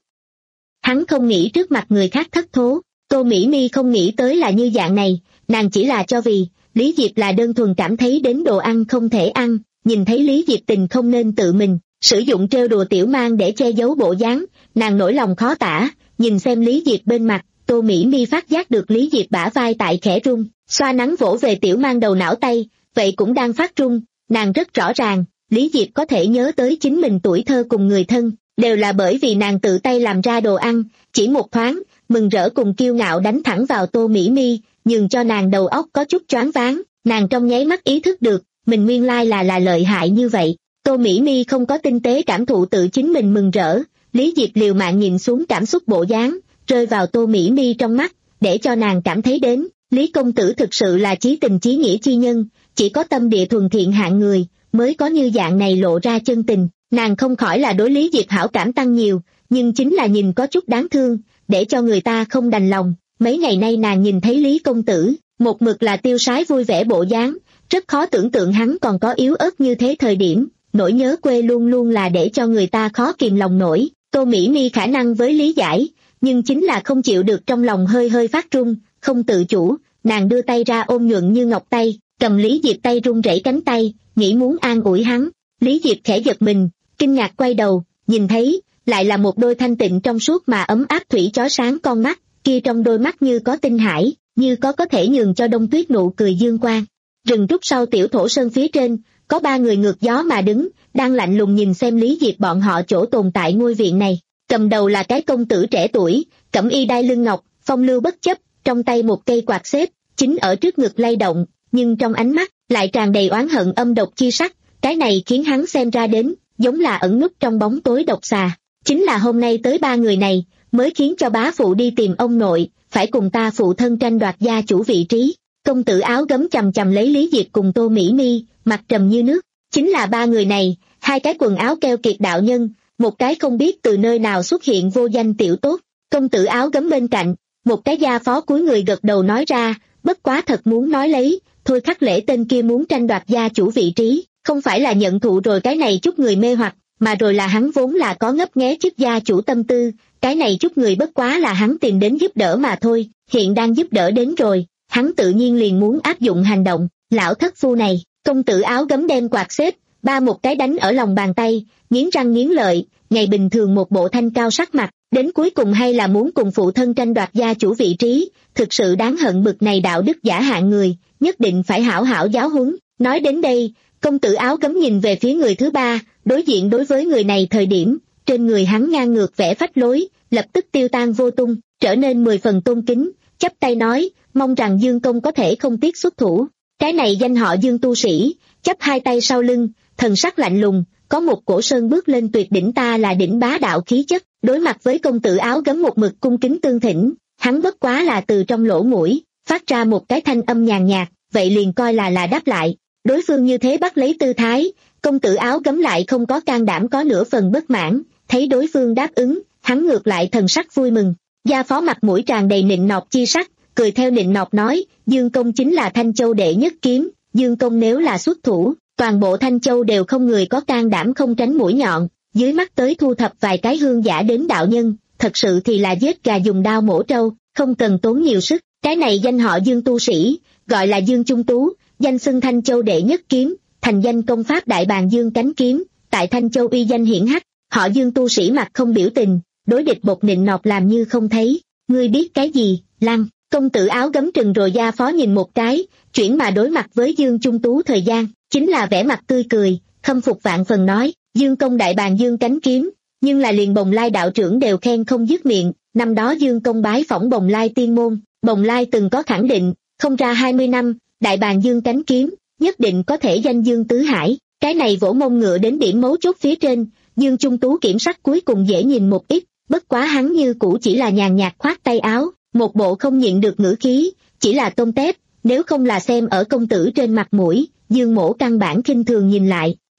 Hắn không nghĩ trước mặt người khác thất thố, Tô Mỹ Mi không nghĩ tới là như dạng này, nàng chỉ là cho vì, Lý Diệp là đơn thuần cảm thấy đến đồ ăn không thể ăn, nhìn thấy Lý Diệp tình không nên tự mình, sử dụng trêu đùa tiểu mang để che giấu bộ dáng, nàng nỗi lòng khó tả, nhìn xem Lý Diệp bên mặt, Tô Mỹ Mi phát giác được Lý Diệp bả vai tại khẽ rung, xoa nắng vỗ về tiểu mang đầu não tay, vậy cũng đang phát rung, nàng rất rõ ràng, Lý Diệp có thể nhớ tới chính mình tuổi thơ cùng người thân, đều là bởi vì nàng tự tay làm ra đồ ăn, chỉ một thoáng, mừng rỡ cùng kiêu ngạo đánh thẳng vào Tô Mỹ Mi, nhường cho nàng đầu óc có chút choáng váng, nàng trong nháy mắt ý thức được, mình nguyên lai là là lợi hại như vậy. Tô Mỹ Mi không có tinh tế cảm thụ tự chính mình mừng rỡ, Lý Diệp liều mạng nhìn xuống cảm xúc bộ dáng, rơi vào Tô Mỹ Mi trong mắt, để cho nàng cảm thấy đến, Lý công tử thực sự là chí tình chí nghĩa chi nhân, chỉ có tâm địa thuần thiện hạng người, mới có như dạng này lộ ra chân tình, nàng không khỏi là đối Lý Diệp hảo cảm tăng nhiều, nhưng chính là nhìn có chút đáng thương, để cho người ta không đành lòng. Mấy ngày nay nàng nhìn thấy Lý công tử, một mực là tiêu sái vui vẻ bộ dáng, rất khó tưởng tượng hắn còn có yếu ớt như thế thời điểm, nỗi nhớ quê luôn luôn là để cho người ta khó kìm lòng nổi. Tô Mỹ Mi khả năng với lý giải, nhưng chính là không chịu được trong lòng hơi hơi phát run, không tự chủ, nàng đưa tay ra ôm nhuận như ngọc tay, cầm Lý Diệp tay run rẩy cánh tay, nghĩ muốn an ủi hắn. Lý Diệp khẽ giật mình, kinh ngạc quay đầu, nhìn thấy, lại là một đôi thanh tịnh trong suốt mà ấm áp thủy chói sáng con mắt, kia trong đôi mắt như có tinh hải, như có có thể nhường cho đông tuyết nụ cười dương quang. Rừng trúc sau tiểu thổ sơn phía trên, có ba người ngược gió mà đứng, đang lạnh lùng nhìn xem Lý Diệp bọn họ chỗ tồn tại ngôi viện này. Cầm đầu là cái công tử trẻ tuổi, cẩm y đai lưng ngọc, phong lưu bất chấp, trong tay một cây quạt xếp, chính ở trước ngực lay động, nhưng trong ánh mắt lại tràn đầy oán hận âm độc chi sắc, cái này khiến hắn xem ra đến, giống là ẩn núp trong bóng tối độc xà. Chính là hôm nay tới ba người này, mới khiến cho bá phụ đi tìm ông nội, phải cùng ta phụ thân tranh đoạt gia chủ vị trí. Công tử áo gấm chầm chầm lấy Lý Diệp cùng Tô Mỹ Mi, mặt trầm như nước. Chính là ba người này, hai cái quần áo keo kiệt đạo nhân, một cái không biết từ nơi nào xuất hiện vô danh tiểu tốt. Công tử áo gấm bên cạnh, một cái gia phó cúi người gật đầu nói ra, bất quá thật muốn nói lấy, thôi Khắc Lễ tên kia muốn tranh đoạt gia chủ vị trí, không phải là nhận thụ rồi cái này chút người mê hoặc, mà rồi là hắn vốn là có ngấp nghé chức gia chủ tâm tư, cái này chút người bất quá là hắn tìm đến giúp đỡ mà thôi, hiện đang giúp đỡ đến rồi, hắn tự nhiên liền muốn áp dụng hành động. Lão thất phu này, công tử áo gấm đem quạt xếp, ba một cái đánh ở lòng bàn tay, nghiến răng nghiến lợi, ngày bình thường một bộ thanh cao sắc mặt, đến cuối cùng hay là muốn cùng phụ thân tranh đoạt gia chủ vị trí, thực sự đáng hận bực này đạo đức giả hạng người, nhất định phải hảo hảo giáo huấn. Nói đến đây, công tử áo gấm nhìn về phía người thứ ba, đối diện đối với người này thời điểm, trên người hắn ngang ngược vẻ phách lối, lập tức tiêu tan vô tung, trở nên mười phần tôn kính, chắp tay nói, mong rằng Dương công có thể không tiếc xuất thủ. Cái này danh họ Dương tu sĩ, chắp hai tay sau lưng, thần sắc lạnh lùng, có một cổ sơn bước lên tuyệt đỉnh ta là đỉnh bá đạo khí chất, đối mặt với công tử áo gấm một mực cung kính tương thỉnh, hắn bất quá là từ trong lỗ mũi, phát ra một cái thanh âm nhàn nhạt, vậy liền coi là là đáp lại. Đối phương như thế bắt lấy tư thái, công tử áo gấm lại không có can đảm có nửa phần bất mãn, thấy đối phương đáp ứng, hắn ngược lại thần sắc vui mừng. Gia phó mặt mũi tràn đầy nịnh nọt chi sắc, cười theo nịnh nọt nói, Dương công chính là Thanh Châu đệ nhất kiếm, Dương công nếu là xuất thủ, toàn bộ Thanh Châu đều không người có can đảm không tránh mũi nhọn, dưới mắt tới thu thập vài cái hương giả đến đạo nhân, thật sự thì là giết gà dùng đao mổ trâu, không cần tốn nhiều sức. Cái này danh họ Dương tu sĩ, gọi là Dương Trung Tú, danh xưng Thanh Châu đệ nhất kiếm, thành danh công pháp đại bàng Dương cánh kiếm, tại Thanh Châu uy danh hiển hách. Họ Dương tu sĩ mặt không biểu tình, đối địch bột nịnh nọt làm như không thấy. Ngươi biết cái gì, Lăng? Công tử áo gấm trừng rồi gia phó nhìn một cái, chuyển mà đối mặt với Dương Trung Tú thời gian, chính là vẻ mặt tươi cười, khâm phục vạn phần nói, Dương công đại bàng Dương cánh kiếm, nhưng là liền Bồng Lai đạo trưởng đều khen không dứt miệng. Năm đó Dương công bái phỏng Bồng Lai tiên môn, Bồng Lai từng có khẳng định, không ra hai mươi năm, đại bàng Dương cánh kiếm, nhất định có thể danh Dương tứ hải. Cái này vỗ mông ngựa đến điểm mấu chốt phía trên, Dương Trung Tú kiểm sắc cuối cùng dễ nhìn một ít, bất quá hắn như cũ chỉ là nhàn nhạt khoát tay áo, một bộ không nhịn được ngữ khí, chỉ là tôm tép, nếu không là xem ở công tử trên mặt mũi, Dương mỗ căn bản khinh thường nhìn lại,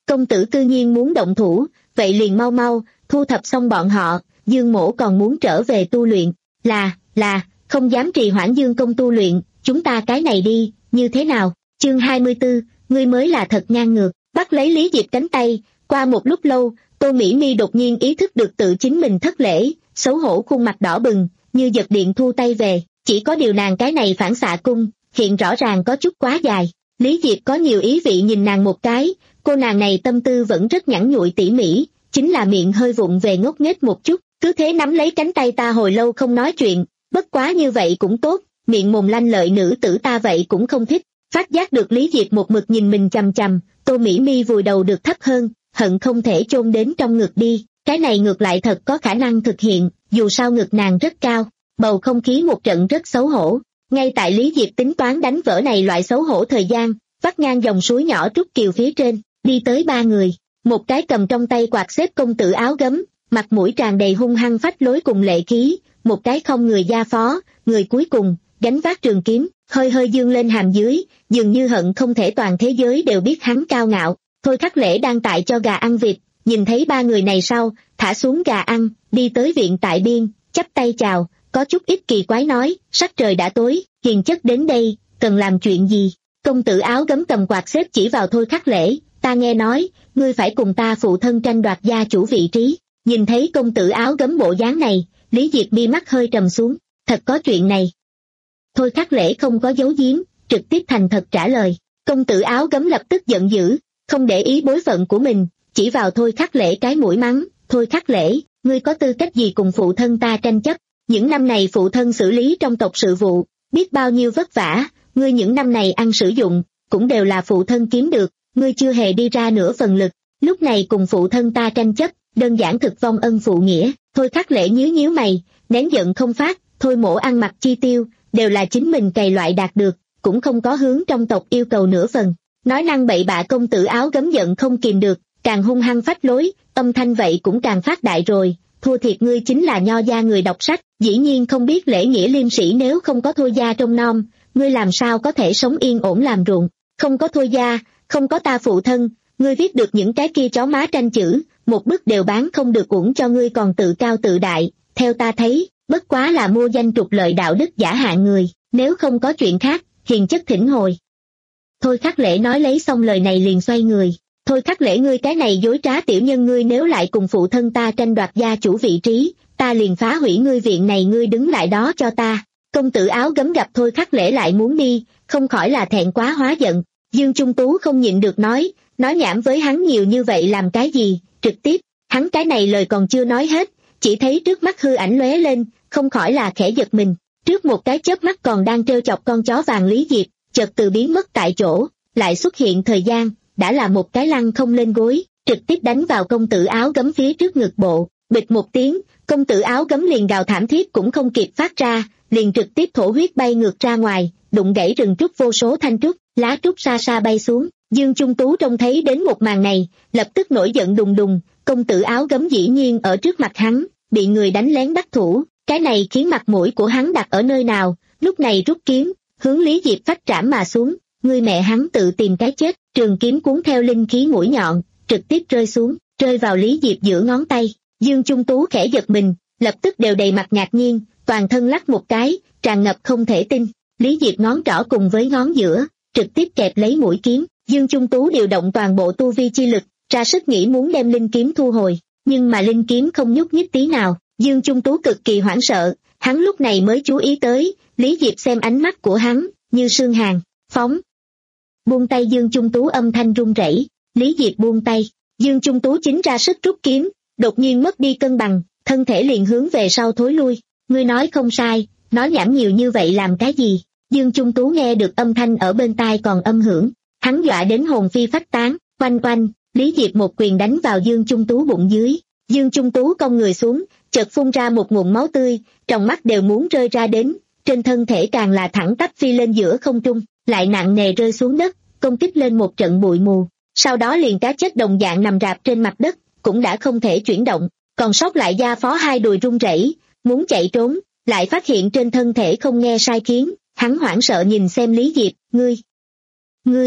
công tử cư nhiên muốn động thủ, vậy liền mau mau, thu thập xong bọn họ, Dương mỗ còn muốn trở về tu luyện, là, là, không dám trì hoãn Dương công tu luyện, chúng ta cái này đi, như thế nào? Chương hai mươi tư, ngươi mới là thật ngang ngược, bắt lấy Lý Diệp cánh tay, qua một lúc lâu, Tô Mỹ Mi đột nhiên ý thức được tự chính mình thất lễ, xấu hổ khuôn mặt đỏ bừng, như giật điện thu tay về, chỉ có điều nàng cái này phản xạ cung, hiện rõ ràng có chút quá dài. Lý Diệp có nhiều ý vị nhìn nàng một cái, cô nàng này tâm tư vẫn rất nhẵn nhụi tỉ mỉ, chính là miệng hơi vụng về ngốc nghếch một chút, cứ thế nắm lấy cánh tay ta hồi lâu không nói chuyện, bất quá như vậy cũng tốt, miệng mồm lanh lợi nữ tử ta vậy cũng không thích. Phát giác được Lý Diệp một mực nhìn mình chằm chằm, Tô Mỹ Mi vùi đầu được thấp hơn, hận không thể chôn đến trong ngực đi, cái này ngược lại thật có khả năng thực hiện, dù sao ngực nàng rất cao, bầu không khí một trận rất xấu hổ. Ngay tại Lý Diệp tính toán đánh vỡ này loại xấu hổ thời gian, vắt ngang dòng suối nhỏ Trúc Kiều phía trên, đi tới ba người, một cái cầm trong tay quạt xếp công tử áo gấm, mặt mũi tràn đầy hung hăng phách lối cùng lệ khí, một cái không người gia phó, người cuối cùng, gánh vác trường kiếm, hơi hơi dương lên hàm dưới, dường như hận không thể toàn thế giới đều biết hắn cao ngạo. Thôi Khắc Lễ đang tại cho gà ăn vịt, nhìn thấy ba người này sau, thả xuống gà ăn, đi tới viện tại biên, chắp tay chào, có chút ít kỳ quái nói, sắc trời đã tối, hiền chất đến đây, cần làm chuyện gì? Công tử áo gấm cầm quạt xếp chỉ vào Thôi Khắc Lễ, ta nghe nói, ngươi phải cùng ta phụ thân tranh đoạt gia chủ vị trí. Nhìn thấy công tử áo gấm bộ dáng này, Lý Diệp mi mắt hơi trầm xuống, thật có chuyện này. Thôi Khắc Lễ không có giấu giếm, trực tiếp thành thật trả lời. Công tử áo gấm lập tức giận dữ, không để ý bối phận của mình, chỉ vào Thôi Khắc Lễ cái mũi mắng, Thôi Khắc Lễ, ngươi có tư cách gì cùng phụ thân ta tranh chấp? Những năm này phụ thân xử lý trong tộc sự vụ, biết bao nhiêu vất vả, ngươi những năm này ăn sử dụng, cũng đều là phụ thân kiếm được, ngươi chưa hề đi ra nửa phần lực, lúc này cùng phụ thân ta tranh chấp, đơn giản thực vong ân phụ nghĩa. Thôi Khắc Lễ nhíu nhíu mày, nén giận không phát, Thôi mỗ ăn mặc chi tiêu, đều là chính mình cày loại đạt được, cũng không có hướng trong tộc yêu cầu nửa phần. Nói năng bậy bạ công tử áo gấm giận không kìm được, càng hung hăng phách lối, âm thanh vậy cũng càng phát đại rồi, thua thiệt ngươi chính là nho gia người đọc sách, dĩ nhiên không biết lễ nghĩa liêm sĩ, nếu không có Thôi gia trông nom, ngươi làm sao có thể sống yên ổn làm ruộng, không có Thôi gia, không có ta phụ thân, ngươi viết được những cái kia chó má tranh chữ, một bức đều bán không được uổng cho ngươi còn tự cao tự đại, theo ta thấy, bất quá là mua danh trục lợi đạo đức giả hạng người, nếu không có chuyện khác, hiền chất thỉnh hồi. Thôi Khắc Lễ nói lấy xong lời này liền xoay người, Thôi Khắc Lễ ngươi cái này dối trá tiểu nhân, ngươi nếu lại cùng phụ thân ta tranh đoạt gia chủ vị trí, ta liền phá hủy ngươi viện này, ngươi đứng lại đó cho ta. Công tử áo gấm gặp Thôi Khắc Lễ lại muốn đi, không khỏi là thẹn quá hóa giận, Dương Trung Tú không nhịn được nói, nói nhảm với hắn nhiều như vậy làm cái gì, trực tiếp, hắn cái này lời còn chưa nói hết, chỉ thấy trước mắt hư ảnh lóe lên, không khỏi là khẽ giật mình, trước một cái chớp mắt còn đang trêu chọc con chó vàng Lý Diệp, chợt từ biến mất tại chỗ, lại xuất hiện thời gian, đã là một cái lăn không lên gối, trực tiếp đánh vào công tử áo gấm phía trước ngực bộ, bịch một tiếng, công tử áo gấm liền gào thảm thiết cũng không kịp phát ra, liền trực tiếp thổ huyết bay ngược ra ngoài, đụng gãy rừng trúc vô số thanh trúc, lá trúc xa xa bay xuống. Dương Trung Tú trông thấy đến một màn này, lập tức nổi giận đùng đùng, công tử áo gấm dĩ nhiên ở trước mặt hắn, bị người đánh lén đắc thủ, cái này khiến mặt mũi của hắn đặt ở nơi nào, lúc này rút kiếm, hướng Lý Diệp phách trảm mà xuống, ngươi mẹ hắn tự tìm cái chết, trường kiếm cuốn theo linh khí mũi nhọn, trực tiếp rơi xuống, rơi vào Lý Diệp giữa ngón tay. Dương Trung Tú khẽ giật mình, lập tức đều đầy mặt ngạc nhiên, toàn thân lắc một cái, tràn ngập không thể tin. Lý Diệp ngón trỏ cùng với ngón giữa, trực tiếp kẹp lấy mũi kiếm. Dương Trung Tú điều động toàn bộ tu vi chi lực, ra sức nghĩ muốn đem linh kiếm thu hồi, nhưng mà linh kiếm không nhúc nhích tí nào. Dương Trung Tú cực kỳ hoảng sợ, hắn lúc này mới chú ý tới, Lý Diệp xem ánh mắt của hắn, như sương hàn, phóng. Buông tay Dương Trung Tú âm thanh run rẩy, Lý Diệp buông tay, Dương Trung Tú chính ra sức rút kiếm, đột nhiên mất đi cân bằng, thân thể liền hướng về sau thối lui, ngươi nói không sai, nói nhảm nhiều như vậy làm cái gì? Dương Trung Tú nghe được âm thanh ở bên tai còn âm hưởng, hắn dọa đến hồn phi phách tán, oanh oanh, Lý Diệp một quyền đánh vào Dương Trung Tú bụng dưới, Dương Trung Tú cong người xuống, chợt phun ra một ngụm máu tươi, trong mắt đều muốn rơi ra đến, trên thân thể càng là thẳng tắp phi lên giữa không trung, lại nặng nề rơi xuống đất, công kích lên một trận bụi mù, sau đó liền cá chết đồng dạng nằm rạp trên mặt đất, cũng đã không thể chuyển động, còn sót lại gia phó hai đùi run rẩy, muốn chạy trốn, lại phát hiện trên thân thể không nghe sai khiến, hắn hoảng sợ nhìn xem Lý Diệp, ngươi, ngươi,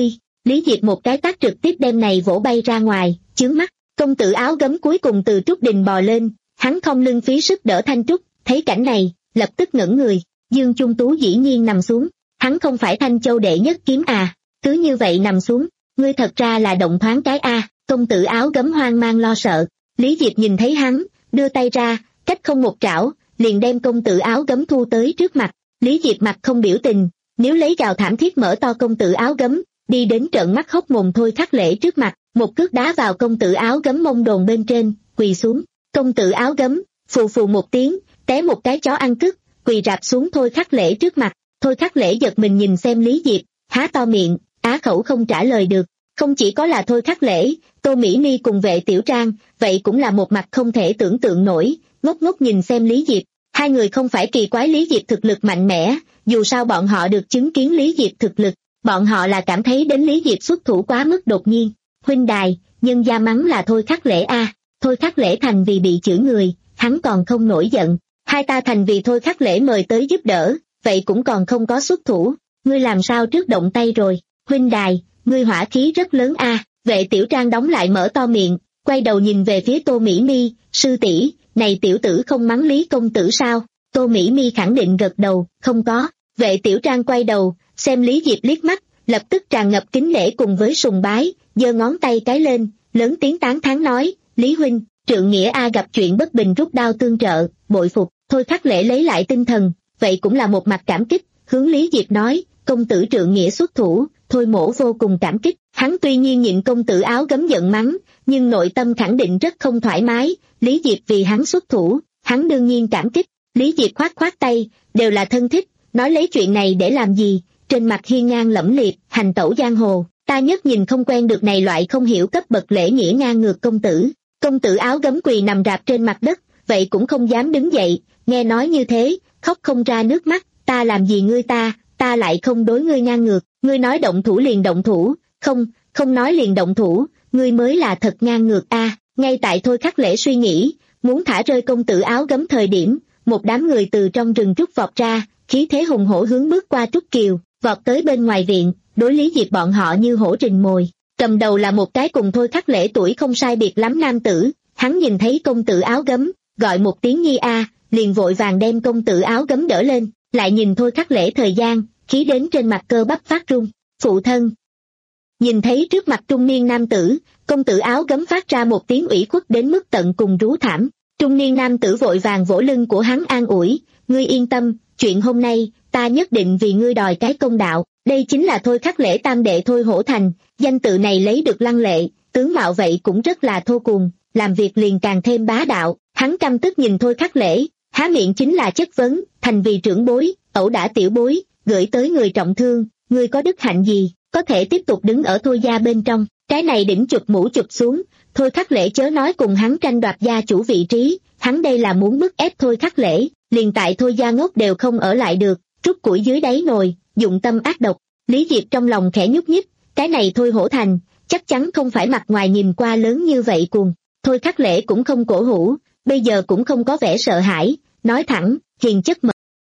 Lý Diệp một cái tát trực tiếp đem này vỗ bay ra ngoài, chướng mắt. Công tử áo gấm cuối cùng từ trúc đình bò lên, hắn không lưng phí sức đỡ Thanh Trúc, thấy cảnh này, lập tức ngẩn người. Dương Trung Tú dĩ nhiên nằm xuống, hắn không phải Thanh Châu đệ nhất kiếm à, cứ như vậy nằm xuống, ngươi thật ra là động thoáng cái a. À. Công tử áo gấm hoang mang lo sợ. Lý Diệp nhìn thấy hắn, đưa tay ra, cách không một trảo, liền đem công tử áo gấm thu tới trước mặt. Lý Diệp mặt không biểu tình, nếu lấy gào thảm thiết mở to công tử áo gấm, đi đến trợn mắt hốc mồm Thôi Khắc Lễ trước mặt, một cước đá vào công tử áo gấm mông đồn bên trên, quỳ xuống. Công tử áo gấm, phù phù một tiếng, té một cái chó ăn cứt, quỳ rạp xuống Thôi Khắc Lễ trước mặt. Thôi Khắc Lễ giật mình nhìn xem Lý Diệp, há to miệng, á khẩu không trả lời được. Không chỉ có là Thôi Khắc Lễ, Tô Mỹ Mi cùng Vệ Tiểu Trang, vậy cũng là một mặt không thể tưởng tượng nổi, ngốc ngốc nhìn xem Lý Diệp. Hai người không phải kỳ quái Lý Diệp thực lực mạnh mẽ, dù sao bọn họ được chứng kiến Lý Diệp thực lực, bọn họ là cảm thấy đến Lý Diệp xuất thủ quá mức đột nhiên. Huynh đài, nhân gia mắng là Thôi Khắc Lễ a. À. Thôi Khắc Lễ thành vì bị chửi người, hắn còn không nổi giận. Hai ta thành vì Thôi Khắc Lễ mời tới giúp đỡ, vậy cũng còn không có xuất thủ. Ngươi làm sao trước động tay rồi? Huynh đài, ngươi hỏa khí rất lớn a. À. Vệ Tiểu Trang đóng lại mở to miệng, quay đầu nhìn về phía Tô Mỹ Mi, sư tỷ, này tiểu tử không mắng Lý công tử sao? Tô Mỹ Mi khẳng định gật đầu, không có. Vệ Tiểu Trang quay đầu, xem Lý Diệp liếc mắt, lập tức tràn ngập kính nể cùng với sùng bái, giơ ngón tay cái lên, lớn tiếng tán thán nói, Lý huynh, trượng nghĩa a gặp chuyện bất bình rút đao tương trợ, bội phục. Thôi Khắc Lễ lấy lại tinh thần, vậy cũng là một mặt cảm kích, hướng Lý Diệp nói, công tử trượng nghĩa xuất thủ, Thôi mổ vô cùng cảm kích. Hắn tuy nhiên nhịn công tử áo gấm giận mắng, nhưng nội tâm khẳng định rất không thoải mái, Lý Diệp vì hắn xuất thủ, hắn đương nhiên cảm kích. Lý Diệp khoát khoát tay, đều là thân thích, nói lấy chuyện này để làm gì, trên mặt hiên ngang lẫm liệt, hành tẩu giang hồ, ta nhất nhìn không quen được này loại không hiểu cấp bậc lễ nghĩa ngang ngược công tử. Công tử áo gấm quỳ nằm rạp trên mặt đất, vậy cũng không dám đứng dậy, nghe nói như thế, khóc không ra nước mắt, ta làm gì ngươi ta, ta lại không đối ngươi ngang ngược, ngươi nói động thủ liền động thủ, không, không nói liền động thủ, ngươi mới là thật ngang ngược a. À. Ngay tại Thôi Khắc Lễ suy nghĩ, muốn thả rơi công tử áo gấm thời điểm, một đám người từ trong rừng trúc vọt ra, khí thế hùng hổ hướng bước qua trúc kiều, vọt tới bên ngoài viện, đối Lý Diệp bọn họ như hổ rình mồi. Cầm đầu là một cái cùng Thôi Khắc Lễ tuổi không sai biệt lắm nam tử, hắn nhìn thấy công tử áo gấm, gọi một tiếng nhi a, liền vội vàng đem công tử áo gấm đỡ lên, lại nhìn Thôi Khắc Lễ thời gian, khí đến trên mặt cơ bắp phát run. Phụ thân. Nhìn thấy trước mặt trung niên nam tử, công tử áo gấm phát ra một tiếng ủy khuất đến mức tận cùng rú thảm. Trung niên nam tử vội vàng vỗ lưng của hắn an ủi, ngươi yên tâm, chuyện hôm nay, ta nhất định vì ngươi đòi cái công đạo. Đây chính là Thôi Khắc Lễ tam đệ Thôi Hổ Thành, danh tự này lấy được lăng lệ, tướng mạo vậy cũng rất là thô cuồng, làm việc liền càng thêm bá đạo. Hắn căm tức nhìn Thôi Khắc Lễ, há miệng chính là chất vấn, thành vì trưởng bối, ẩu đả tiểu bối, gửi tới người trọng thương, ngươi có đức hạnh gì, có thể tiếp tục đứng ở Thôi gia bên trong. Cái này đỉnh chụp mũ chụp xuống, Thôi Khắc Lễ chớ nói cùng hắn tranh đoạt gia chủ vị trí, hắn đây là muốn bức ép Thôi Khắc Lễ, liền tại Thôi gia ngốc đều không ở lại được, trút củi dưới đáy nồi, dụng tâm ác độc. Lý Diệp trong lòng khẽ nhúc nhích, cái này Thôi Hổ Thành, chắc chắn không phải mặt ngoài nhìn qua lớn như vậy cuồng. Thôi Khắc Lễ cũng không cổ hủ, bây giờ cũng không có vẻ sợ hãi, nói thẳng, hiền chất mật.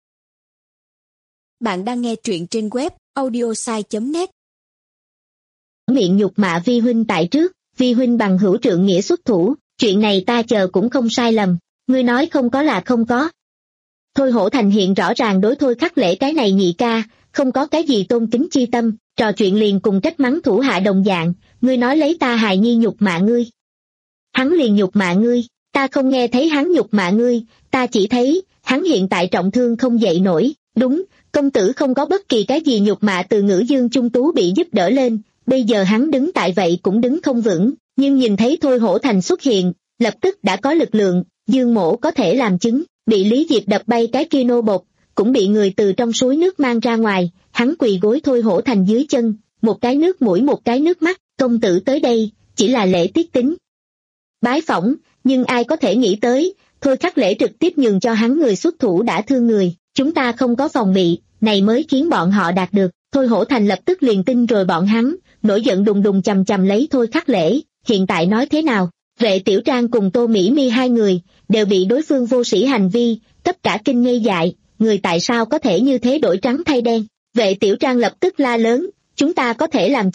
Bạn đang nghe truyện trên web audiosai chấm net. Miệng nhục mạ vi huynh tại trước, vi huynh bằng hữu trượng nghĩa xuất thủ, chuyện này ta chờ cũng không sai lầm, ngươi nói không có là không có. Thôi Hổ Thành hiện rõ ràng đối Thôi Khắc Lễ cái này nhị ca, không có cái gì tôn kính chi tâm, trò chuyện liền cùng trách mắng thủ hạ đồng dạng, ngươi nói lấy ta hài nhi nhục mạ ngươi. Hắn liền nhục mạ ngươi, ta không nghe thấy hắn nhục mạ ngươi, ta chỉ thấy, hắn hiện tại trọng thương không dậy nổi, đúng, công tử không có bất kỳ cái gì nhục mạ từ Ngữ Dương Trung Tú bị giúp đỡ lên, bây giờ hắn đứng tại vậy cũng đứng không vững, nhưng nhìn thấy Thôi Hổ Thành xuất hiện, lập tức đã có lực lượng, Dương Mỗ có thể làm chứng, bị Lý Diệp đập bay cái kia nô bột, cũng bị người từ trong suối nước mang ra ngoài, hắn quỳ gối Thôi Hổ Thành dưới chân, một cái nước mũi một cái nước mắt, công tử tới đây, chỉ là lễ tiết tính. Bái phỏng, nhưng ai có thể nghĩ tới, Thôi Khắc Lễ trực tiếp nhường cho hắn người xuất thủ đã thương người, chúng ta không có phòng bị, này mới khiến bọn họ đạt được. Thôi Hổ Thành lập tức liền tin rồi bọn hắn, nổi giận đùng đùng chầm chầm lấy Thôi Khắc Lễ, hiện tại nói thế nào? Vệ Tiểu Trang cùng Tô Mỹ Mi hai người, đều bị đối phương vô sĩ hành vi, tất cả kinh ngây dại, người tại sao có thể như thế đổi trắng thay đen? Vệ Tiểu Trang lập tức la lớn, chúng ta có thể làm chứng,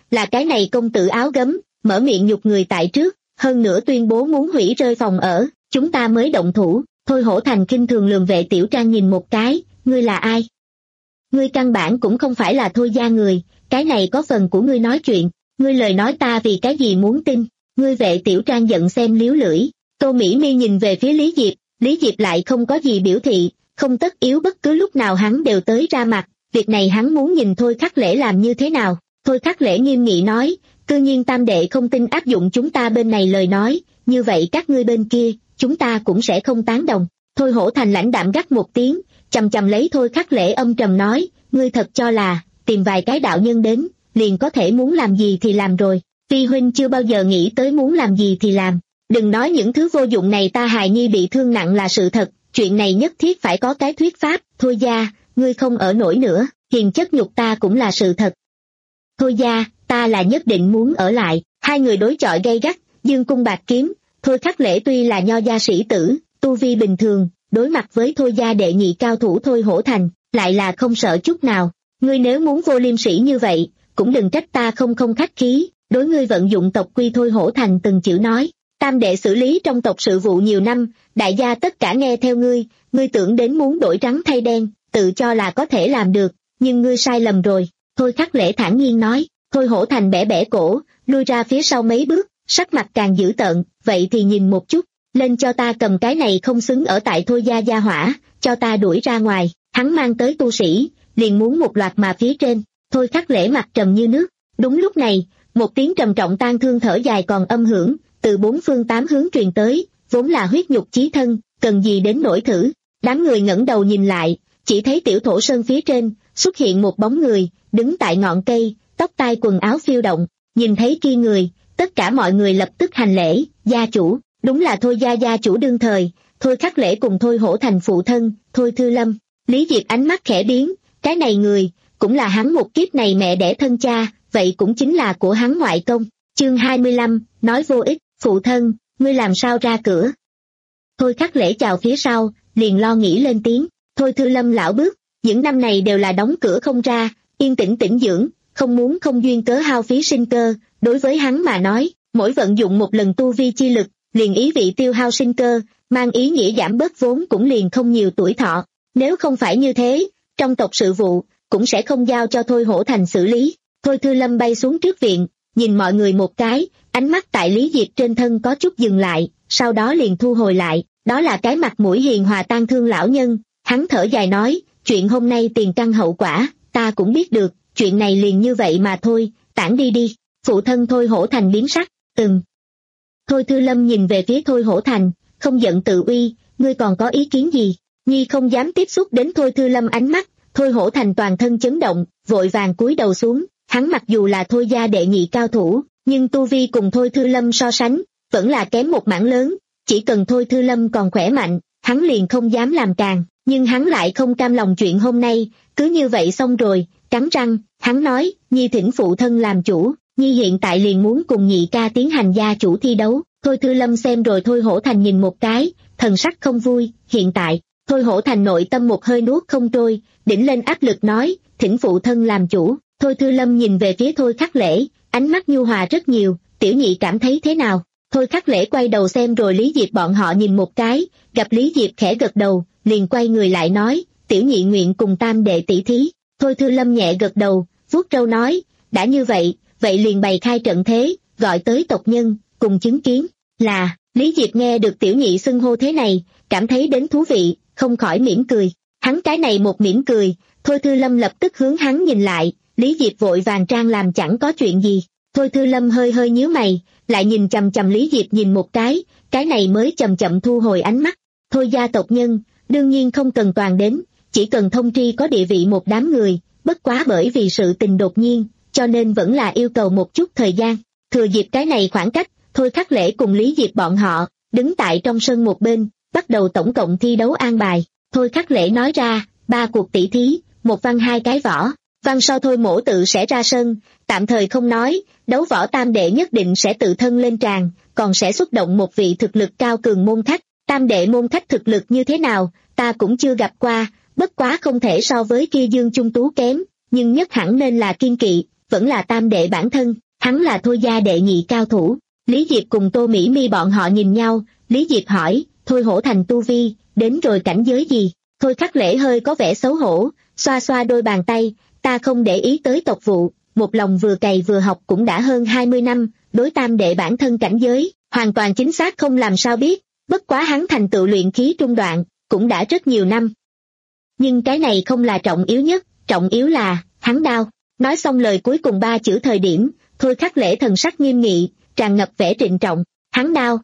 là cái này công tử áo gấm, mở miệng nhục người tại trước, hơn nữa tuyên bố muốn hủy rơi phòng ở, chúng ta mới động thủ. Thôi Hổ Thành khinh thường lườm Vệ Tiểu Trang nhìn một cái, ngươi là ai? Ngươi căn bản cũng không phải là Thôi gia người, cái này có phần của ngươi nói chuyện, ngươi lời nói ta vì cái gì muốn tin, ngươi Vệ Tiểu Trang giận xem liếu lưỡi. Tô Mỹ Mi nhìn về phía Lý Diệp, Lý Diệp lại không có gì biểu thị, không tất yếu bất cứ lúc nào hắn đều tới ra mặt, việc này hắn muốn nhìn Thôi Khắc Lễ làm như thế nào. Thôi Khắc Lễ nghiêm nghị nói, cư nhiên tam đệ không tin áp dụng chúng ta bên này lời nói, như vậy các ngươi bên kia, chúng ta cũng sẽ không tán đồng. Thôi Hổ Thành lãnh đạm gắt một tiếng, chầm chầm lấy Thôi Khắc Lễ âm trầm nói, ngươi thật cho là, tìm vài cái đạo nhân đến, liền có thể muốn làm gì thì làm rồi, Phi huynh chưa bao giờ nghĩ tới muốn làm gì thì làm. Đừng nói những thứ vô dụng này, ta hài nhi bị thương nặng là sự thật, chuyện này nhất thiết phải có cái thuyết pháp. Thôi gia, ngươi không ở nổi nữa, hiền chất nhục ta cũng là sự thật. Thôi gia, ta là nhất định muốn ở lại. Hai người đối chọi gay gắt, dương cung bạc kiếm. Thôi Khắc Lễ tuy là nho gia sĩ tử, tu vi bình thường, đối mặt với Thôi gia đệ nhị cao thủ Thôi Hổ Thành, lại là không sợ chút nào. Ngươi nếu muốn vô liêm sỉ như vậy, cũng đừng trách ta không không khách khí, đối ngươi vận dụng tộc quy. Thôi Hổ Thành từng chữ nói, tam đệ xử lý trong tộc sự vụ nhiều năm, đại gia tất cả nghe theo ngươi, ngươi tưởng đến muốn đổi trắng thay đen, tự cho là có thể làm được, nhưng ngươi sai lầm rồi. Thôi Khắc Lễ thản nhiên nói. Thôi Hổ Thành bẻ bẻ cổ, lui ra phía sau mấy bước, sắc mặt càng dữ tợn, vậy thì nhìn một chút, lên cho ta cầm cái này không xứng ở tại Thôi gia gia hỏa, cho ta đuổi ra ngoài. Hắn mang tới tu sĩ, liền muốn một loạt mà phía trên. Thôi Khắc Lễ mặt trầm như nước. Đúng lúc này, một tiếng trầm trọng tang thương thở dài còn âm hưởng, từ bốn phương tám hướng truyền tới, vốn là huyết nhục chí thân, cần gì đến nỗi thử. Đám người ngẩng đầu nhìn lại, chỉ thấy tiểu thổ sơn phía trên, xuất hiện một bóng người, đứng tại ngọn cây, tóc tai quần áo phiêu động. Nhìn thấy kia người, tất cả mọi người lập tức hành lễ, gia chủ, đúng là Thôi gia gia chủ đương thời, Thôi Khắc Lễ cùng Thôi Hổ Thành phụ thân, Thôi Thư Lâm. Lý Diệp ánh mắt khẽ biến, cái này người, cũng là hắn một kiếp này mẹ đẻ thân cha, vậy cũng chính là của hắn ngoại công. Chương hai mươi lăm, nói vô ích, phụ thân, ngươi làm sao ra cửa? Thôi Khắc Lễ chào phía sau, liền lo nghĩ lên tiếng. Thôi Thư Lâm lão bước, những năm này đều là đóng cửa không ra, yên tĩnh tĩnh dưỡng, không muốn không duyên cớ hao phí sinh cơ. Đối với hắn mà nói, mỗi vận dụng một lần tu vi chi lực, liền ý vị tiêu hao sinh cơ, mang ý nghĩa giảm bớt vốn cũng liền không nhiều tuổi thọ. Nếu không phải như thế, trong tộc sự vụ, cũng sẽ không giao cho Thôi Hổ Thành xử lý. Thôi Thư Lâm bay xuống trước viện, nhìn mọi người một cái, ánh mắt tại Lý Diệp trên thân có chút dừng lại, sau đó liền thu hồi lại. Đó là cái mặt mũi hiền hòa tang thương lão nhân. Hắn thở dài nói, chuyện hôm nay tiền căn hậu quả, ta cũng biết được, chuyện này liền như vậy mà thôi, tản đi đi. Phụ thân Thôi Hổ Thành biến sắc, ừm. Thôi Thư Lâm nhìn về phía Thôi Hổ Thành, không giận tự uy, ngươi còn có ý kiến gì? Nhi không dám tiếp xúc đến Thôi Thư Lâm ánh mắt. Thôi Hổ Thành toàn thân chấn động, vội vàng cúi đầu xuống. Hắn mặc dù là Thôi gia đệ nhị cao thủ, nhưng tu vi cùng Thôi Thư Lâm so sánh, vẫn là kém một mảng lớn. Chỉ cần Thôi Thư Lâm còn khỏe mạnh, hắn liền không dám làm càng, nhưng hắn lại không cam lòng chuyện hôm nay, cứ như vậy xong rồi. Cắn răng, hắn nói, Nhi thỉnh phụ thân làm chủ, Nhi hiện tại liền muốn cùng nhị ca tiến hành gia chủ thi đấu. Thôi Thư Lâm xem rồi Thôi Hổ Thành nhìn một cái, thần sắc không vui. Hiện tại, Thôi Hổ Thành nội tâm một hơi nuốt không trôi, đỉnh lên áp lực nói, thỉnh phụ thân làm chủ. Thôi Thư Lâm nhìn về phía Thôi Khắc Lễ, ánh mắt nhu hòa rất nhiều, tiểu nhị cảm thấy thế nào? Thôi Khắc Lễ quay đầu xem rồi Lý Diệp bọn họ nhìn một cái, gặp Lý Diệp khẽ gật đầu, liền quay người lại nói, tiểu nhị nguyện cùng tam đệ tỷ thí. Thôi Thư Lâm nhẹ gật đầu, vuốt râu nói, đã như vậy, vậy liền bày khai trận thế, gọi tới tộc nhân, cùng chứng kiến. Là, Lý Diệp nghe được tiểu nhị xưng hô thế này, cảm thấy đến thú vị, không khỏi mỉm cười. Hắn cái này một mỉm cười, Thôi Thư Lâm lập tức hướng hắn nhìn lại, Lý Diệp vội vàng trang làm chẳng có chuyện gì. Thôi Thư Lâm hơi hơi nhíu mày, lại nhìn chằm chằm Lý Diệp nhìn một cái, cái này mới chậm chậm thu hồi ánh mắt. Thôi gia tộc nhân, đương nhiên không cần toàn đến, chỉ cần thông tri có địa vị một đám người, bất quá bởi vì sự tình đột nhiên, cho nên vẫn là yêu cầu một chút thời gian. Thừa dịp cái này khoảng cách, Thôi Khắc Lễ cùng Lý Diệp bọn họ, đứng tại trong sân một bên, bắt đầu tổng cộng thi đấu an bài. Thôi Khắc Lễ nói ra, ba cuộc tỷ thí, một văn hai cái võ. Văn sau Thôi mỗ tự sẽ ra sân, tạm thời không nói, đấu võ tam đệ nhất định sẽ tự thân lên tràng, còn sẽ xuất động một vị thực lực cao cường môn khách. Tam đệ môn khách thực lực như thế nào, ta cũng chưa gặp qua, bất quá không thể so với kia Dương Trung Tú kém, nhưng nhất hẳn nên là kiên kỵ, vẫn là tam đệ bản thân, hắn là Thôi gia đệ nhị cao thủ. Lý Diệp cùng Tô Mỹ Mi bọn họ nhìn nhau, Lý Diệp hỏi, Thôi Hổ Thành tu vi, đến rồi cảnh giới gì? Thôi Khắc Lễ hơi có vẻ xấu hổ, xoa xoa đôi bàn tay, ta không để ý tới tộc vụ, một lòng vừa cày vừa học cũng đã hơn hai mươi năm, đối tam đệ bản thân cảnh giới, hoàn toàn chính xác không làm sao biết, bất quá hắn thành tựu luyện khí trung đoạn, cũng đã rất nhiều năm. Nhưng cái này không là trọng yếu nhất, trọng yếu là, hắn đao. Nói xong lời cuối cùng ba chữ thời điểm, Thôi Khắc Lễ thần sắc nghiêm nghị, tràn ngập vẻ trịnh trọng, hắn đao.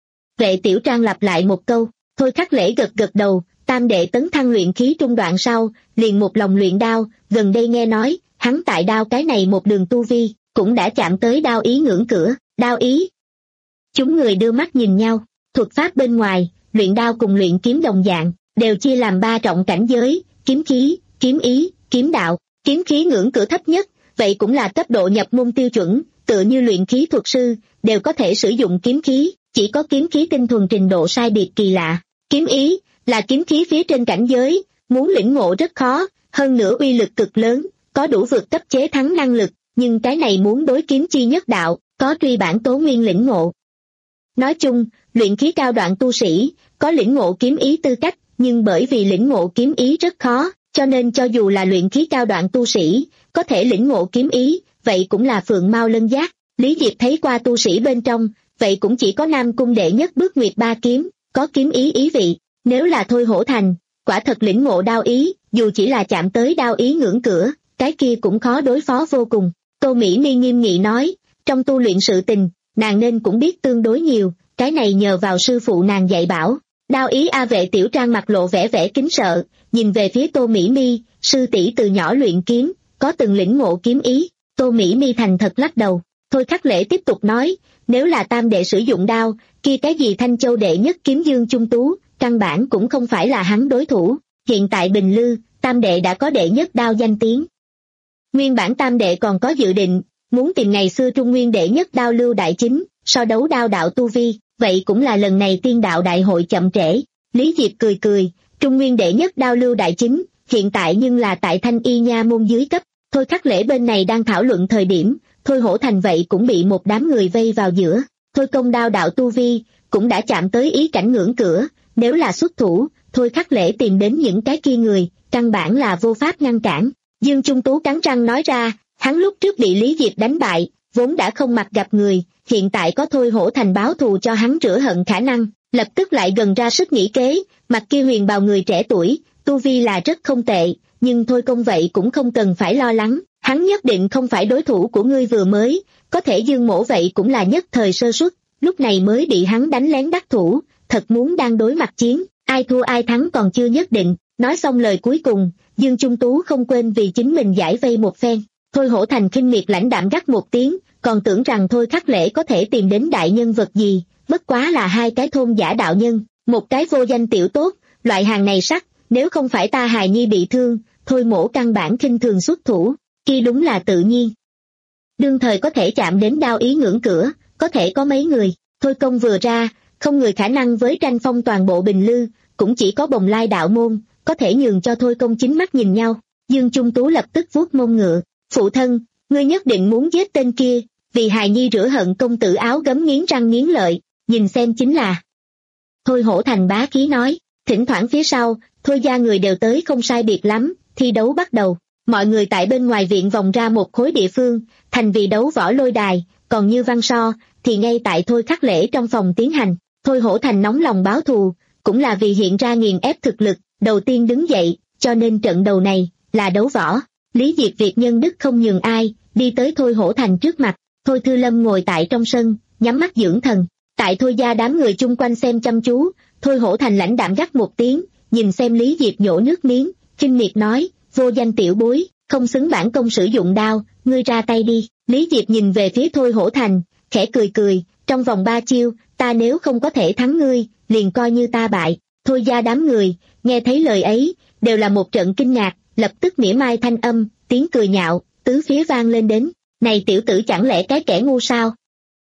Vệ Tiểu Trang lặp lại một câu, Thôi Khắc Lễ gật gật đầu, tam đệ tấn thăng luyện khí trung đoạn sau, liền một lòng luyện đao, gần đây nghe nói, hắn tại đao cái này một đường tu vi, cũng đã chạm tới đao ý ngưỡng cửa, đao ý. Chúng người đưa mắt nhìn nhau, thuật pháp bên ngoài, luyện đao cùng luyện kiếm đồng dạng, đều chia làm ba trọng cảnh giới, kiếm khí, kiếm ý, kiếm đạo, kiếm khí ngưỡng cửa thấp nhất, vậy cũng là cấp độ nhập môn tiêu chuẩn, tựa như luyện khí thuật sư, đều có thể sử dụng kiếm khí, chỉ có kiếm khí tinh thuần trình độ sai biệt kỳ lạ. Kiếm ý, là kiếm khí phía trên cảnh giới, muốn lĩnh ngộ rất khó, hơn nữa uy lực cực lớn, có đủ vượt cấp chế thắng năng lực, nhưng cái này muốn đối kiếm chi nhất đạo, có truy bản tố nguyên lĩnh ngộ. Nói chung, luyện khí cao đoạn tu sĩ, có lĩnh ngộ kiếm ý tư cách, nhưng bởi vì lĩnh ngộ kiếm ý rất khó, cho nên cho dù là luyện khí cao đoạn tu sĩ, có thể lĩnh ngộ kiếm ý, vậy cũng là phượng mao lân giác. Lý Diệp thấy qua tu sĩ bên trong, vậy cũng chỉ có Nam Cung đệ nhất bước nguyệt ba kiếm, có kiếm ý ý vị. Nếu là Thôi Hổ Thành, quả thật lĩnh ngộ đao ý, dù chỉ là chạm tới đao ý ngưỡng cửa, cái kia cũng khó đối phó vô cùng. Tô Mỹ Mi nghiêm nghị nói, trong tu luyện sự tình, nàng nên cũng biết tương đối nhiều, cái này nhờ vào sư phụ nàng dạy bảo. Đao ý A. Vệ Tiểu Trang mặt lộ vẻ vẻ kính sợ, nhìn về phía Tô Mỹ Mi, sư tỷ từ nhỏ luyện kiếm, có từng lĩnh ngộ kiếm ý. Tô Mỹ Mi thành thật lắc đầu. Thôi Khắc Lễ tiếp tục nói, nếu là tam đệ sử dụng đao, kia cái gì Thanh Châu đệ nhất kiếm Dương Trung Tú, căn bản cũng không phải là hắn đối thủ. Hiện tại Bình Lư, tam đệ đã có đệ nhất đao danh tiếng. Nguyên bản tam đệ còn có dự định, muốn tìm ngày xưa Trung Nguyên đệ nhất đao Lưu Đại Chính, so đấu đao đạo tu vi, vậy cũng là lần này tiên đạo đại hội chậm trễ. Lý Diệp cười cười, Trung Nguyên đệ nhất đao Lưu Đại Chính, hiện tại nhưng là tại Thanh Y Nha môn dưới cấp. Thôi Khắc Lễ bên này đang thảo luận thời điểm, Thôi Hổ Thành vậy cũng bị một đám người vây vào giữa. Thôi công đao đạo tu vi, cũng đã chạm tới ý cảnh ngưỡng cửa, nếu là xuất thủ, Thôi Khắc Lễ tìm đến những cái kia người, căn bản là vô pháp ngăn cản. Dương Trung Tú cắn răng nói ra, hắn lúc trước bị Lý Diệp đánh bại, vốn đã không mặt gặp người, hiện tại có Thôi Hổ Thành báo thù cho hắn rửa hận khả năng, lập tức lại gần ra sức nghĩ kế. Mặt kia huyền bào người trẻ tuổi, tu vi là rất không tệ, nhưng Thôi công vậy cũng không cần phải lo lắng, hắn nhất định không phải đối thủ của ngươi vừa mới, có thể Dương mỗ vậy cũng là nhất thời sơ suất, lúc này mới bị hắn đánh lén đắc thủ, thật muốn đang đối mặt chiến, ai thua ai thắng còn chưa nhất định. Nói xong lời cuối cùng, Dương Trung Tú không quên vì chính mình giải vây một phen. Thôi Hổ Thành khinh miệt lãnh đạm gắt một tiếng, còn tưởng rằng Thôi Khắc Lễ có thể tìm đến đại nhân vật gì, bất quá là hai cái thôn giả đạo nhân, một cái vô danh tiểu tốt, loại hàng này sắc, nếu không phải ta hài nhi bị thương, Thôi mỗ căn bản khinh thường xuất thủ, kia đúng là tự nhiên. Đương thời có thể chạm đến đao ý ngưỡng cửa, có thể có mấy người. Thôi công vừa ra, không người khả năng với tranh phong toàn bộ Bình Lư, cũng chỉ có Bồng Lai đạo môn, có thể nhường cho Thôi công chính mắt nhìn nhau. Dương Trung Tú lập tức vuốt mông ngựa, phụ thân, ngươi nhất định muốn giết tên kia, vì hài nhi rửa hận. Công tử áo gấm nghiến răng nghiến lợi, nhìn xem chính là. Thôi Hổ Thành bá khí nói, thỉnh thoảng phía sau, Thôi gia người đều tới không sai biệt lắm, thi đấu bắt đầu. Mọi người tại bên ngoài viện vòng ra một khối địa phương, thành vì đấu võ lôi đài, còn như văn so, thì ngay tại Thôi Khắc Lễ trong phòng tiến hành. Thôi Hổ Thành nóng lòng báo thù, cũng là vì hiện ra nghiền ép thực lực, đầu tiên đứng dậy, cho nên trận đầu này, là đấu võ. Lý Diệp việc nhân đức không nhường ai, đi tới Thôi Hổ Thành trước mặt. Thôi Thư Lâm ngồi tại trong sân, nhắm mắt dưỡng thần. Tại Thôi gia đám người chung quanh xem chăm chú, Thôi Hổ Thành lãnh đạm gắt một tiếng, nhìn xem Lý Diệp nhổ nước miếng, khinh miệt nói, vô danh tiểu bối, không xứng bản công sử dụng đao, ngươi ra tay đi. Lý Diệp nhìn về phía Thôi Hổ Thành, khẽ cười cười, trong vòng ba chiêu, ta nếu không có thể thắng ngươi, liền coi như ta bại. Thôi gia đám người, nghe thấy lời ấy, đều là một trận kinh ngạc, lập tức mỉa mai thanh âm, tiếng cười nhạo, tứ phía vang lên đến, này tiểu tử chẳng lẽ cái kẻ ngu sao?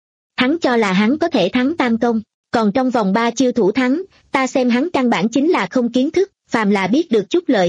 Hắn cho là hắn có thể thắng tam công, còn trong vòng ba chiêu thủ thắng, ta xem hắn căn bản chính là không kiến thức, phàm là biết được chút lợi hại,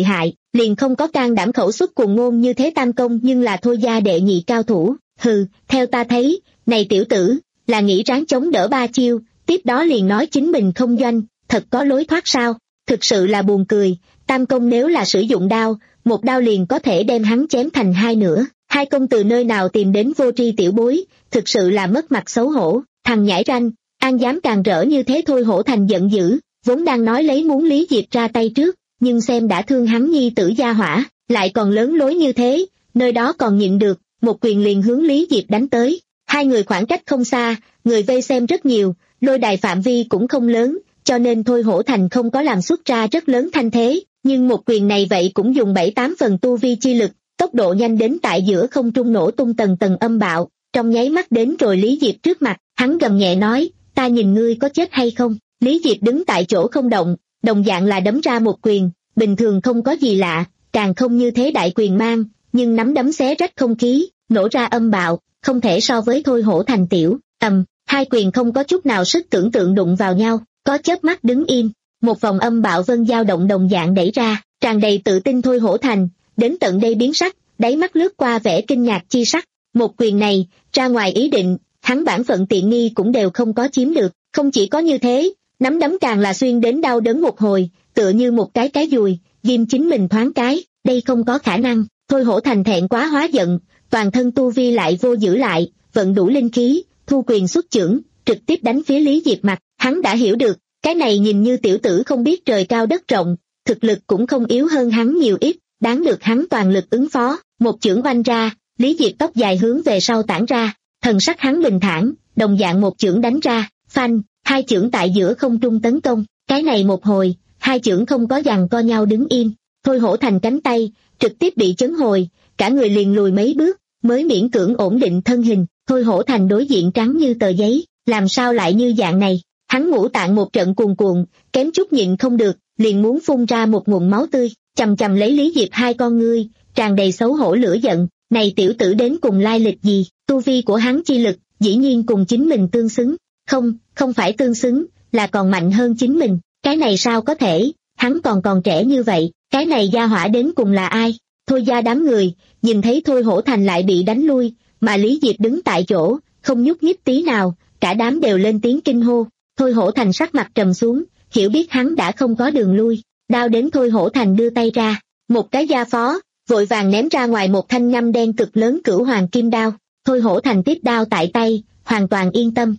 liền không có can đảm khẩu xuất cuồng ngôn như thế. Tam công nhưng là Thôi gia đệ nhị cao thủ, hừ, theo ta thấy, này tiểu tử, là nghĩ ráng chống đỡ ba chiêu, tiếp đó liền nói chính mình không doanh, thật có lối thoát sao, thực sự là buồn cười. Tam công nếu là sử dụng đao, một đao liền có thể đem hắn chém thành hai nửa. Hai công từ nơi nào tìm đến vô tri tiểu bối, thực sự là mất mặt xấu hổ, thằng nhãi ranh, an dám càng rỡ như thế. Thôi Hổ Thành giận dữ, vốn đang nói lấy muốn Lý Diệp ra tay trước, nhưng xem đã thương hắn nhi tử gia hỏa, lại còn lớn lối như thế, nơi đó còn nhịn được, một quyền liền hướng Lý Diệp đánh tới. Hai người khoảng cách không xa, người vây xem rất nhiều, lôi đài phạm vi cũng không lớn, cho nên Thôi Hổ Thành không có làm xuất ra rất lớn thanh thế, nhưng một quyền này vậy cũng dùng bảy tám phần tu vi chi lực, tốc độ nhanh đến tại giữa không trung nổ tung tầng tầng âm bạo, trong nháy mắt đến rồi Lý Diệp trước mặt. Hắn gầm nhẹ nói, ta nhìn ngươi có chết hay không. Lý Diệp đứng tại chỗ không động, đồng dạng là đấm ra một quyền, bình thường không có gì lạ, càng không như thế đại quyền mang, nhưng nắm đấm xé rách không khí, nổ ra âm bạo, không thể so với Thôi Hổ Thành tiểu. Ầm, hai quyền không có chút nào sức tưởng tượng đụng vào nhau, có chớp mắt đứng im, một vòng âm bạo vân dao động đồng dạng đẩy ra, tràn đầy tự tin. Thôi Hổ Thành đến tận đây biến sắc, đáy mắt lướt qua vẻ kinh ngạc chi sắc. Một quyền này ra ngoài ý định, hắn bản phận tiện nghi cũng đều không có chiếm được. Không chỉ có như thế, nắm đấm càng là xuyên đến đau đớn một hồi, tựa như một cái cái dùi ghim chính mình thoáng cái. Đây không có khả năng. Thôi Hổ Thành thẹn quá hóa giận, toàn thân tu vi lại vô giữ lại, vận đủ linh khí, thu quyền xuất chưởng, trực tiếp đánh phía Lý Diệp mặt. Hắn đã hiểu được, cái này nhìn như tiểu tử không biết trời cao đất rộng, thực lực cũng không yếu hơn hắn nhiều ít, đáng được hắn toàn lực ứng phó. Một chưởng oanh ra, Lý Diệp tóc dài hướng về sau tản ra, thần sắc hắn bình thản, đồng dạng một chưởng đánh ra, phanh, hai chưởng tại giữa không trung tấn công. Cái này một hồi, hai chưởng không có giằng co nhau đứng im. Thôi Hổ Thành cánh tay trực tiếp bị chấn hồi, cả người liền lùi mấy bước, mới miễn cưỡng ổn định thân hình. Thôi Hổ Thành đối diện trắng như tờ giấy, làm sao lại như dạng này? Hắn ngũ tạng một trận cuồn cuộn, kém chút nhịn không được, liền muốn phun ra một ngụm máu tươi, chầm chầm lấy Lý Diệp hai con ngươi, tràn đầy xấu hổ lửa giận. Này tiểu tử đến cùng lai lịch gì? Tu vi của hắn chi lực dĩ nhiên cùng chính mình tương xứng, không, không phải tương xứng, là còn mạnh hơn chính mình. Cái này sao có thể? Hắn còn còn trẻ như vậy, cái này gia hỏa đến cùng là ai? Thôi gia đám người nhìn thấy Thôi Hổ Thành lại bị đánh lui, mà Lý Diệp đứng tại chỗ không nhúc nhích tí nào, cả đám đều lên tiếng kinh hô. Thôi Hổ Thành sắc mặt trầm xuống, hiểu biết hắn đã không có đường lui. Đao đến Thôi Hổ Thành đưa tay ra, một cái gia phó vội vàng ném ra ngoài một thanh ngăm đen cực lớn cửu hoàng kim đao. Thôi Hổ Thành tiếp đao tại tay, hoàn toàn yên tâm,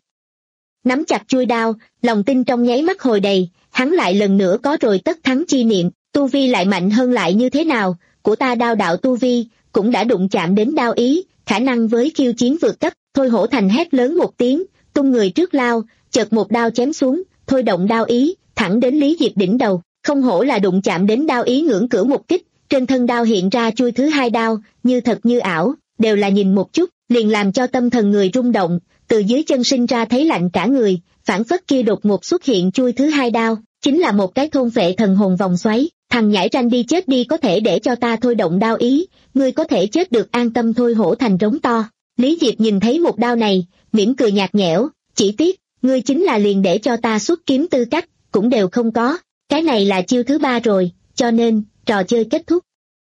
nắm chặt chuôi đao, lòng tin trong nháy mắt hồi đầy. Hắn lại lần nữa có rồi tất thắng chi niệm. Tu vi lại mạnh hơn lại như thế nào, của ta đao đạo tu vi cũng đã đụng chạm đến đao ý, khả năng với khiêu chiến vượt cấp. Thôi Hổ Thành hét lớn một tiếng, tung người trước lao, chợt một đao chém xuống, thôi động đao ý thẳng đến Lý Diệp đỉnh đầu. Không hổ là đụng chạm đến đao ý ngưỡng cửa một kích, trên thân đao hiện ra chui thứ hai đao, như thật như ảo, đều là nhìn một chút liền làm cho tâm thần người rung động, từ dưới chân sinh ra thấy lạnh cả người. Phản phất kia đột ngột xuất hiện chui thứ hai đao chính là một cái thôn vệ thần hồn vòng xoáy. Thằng nhãi ranh đi chết đi, có thể để cho ta thôi động đao ý, ngươi có thể chết được an tâm. Thôi Hổ Thành rống to. Lý Diệp nhìn thấy một đao này, mỉm cười nhạt nhẽo, chỉ tiếc, ngươi chính là liền để cho ta xuất kiếm tư cách, cũng đều không có, cái này là chiêu thứ ba rồi, cho nên, trò chơi kết thúc.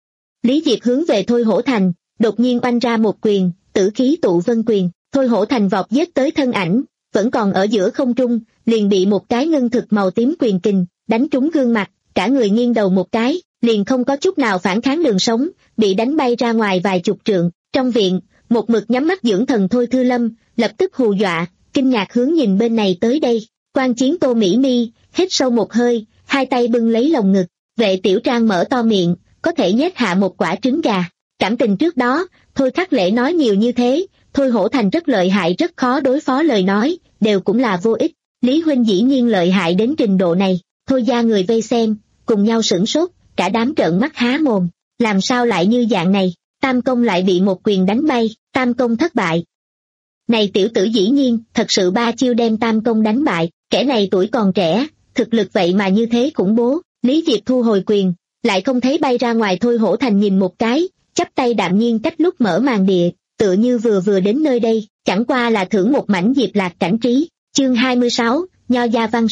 Lý Diệp hướng về Thôi Hổ Thành, đột nhiên oanh ra một quyền, tử khí tụ vân quyền. Thôi Hổ Thành vọt giết tới thân ảnh, vẫn còn ở giữa không trung, liền bị một cái ngân thực màu tím quyền kình đánh trúng gương mặt, cả người nghiêng đầu một cái, liền không có chút nào phản kháng đường sống, bị đánh bay ra ngoài vài chục trượng. Trong viện, một mực nhắm mắt dưỡng thần Thôi Thư Lâm lập tức hù dọa, kinh ngạc hướng nhìn bên này tới đây. Quan Chiến Tô Mỹ Mi hít sâu một hơi, hai tay bưng lấy lồng ngực. Vệ Tiểu Trang mở to miệng, có thể nhét hạ một quả trứng gà. Cảm tình trước đó, Thôi Khắc Lễ nói nhiều như thế, Thôi Hổ Thành rất lợi hại, rất khó đối phó, lời nói đều cũng là vô ích. Lý huynh dĩ nhiên lợi hại đến trình độ này. Thôi gia người vây xem cùng nhau sửng sốt, cả đám trợn mắt há mồm, làm sao lại như dạng này? Tam công lại bị một quyền đánh bay, tam công thất bại. Này tiểu tử dĩ nhiên thật sự ba chiêu đem tam công đánh bại, kẻ này tuổi còn trẻ, thực lực vậy mà như thế khủng bố. Lý Diệp thu hồi quyền, lại không thấy bay ra ngoài. Thôi Hổ Thành nhìn một cái, chắp tay đạm nhiên cách lúc mở màn địa, tựa như vừa vừa đến nơi đây, chẳng qua là thưởng một mảnh Diệp Lạc cảnh trí. Chương hai mươi sáu, Nho gia văn sư.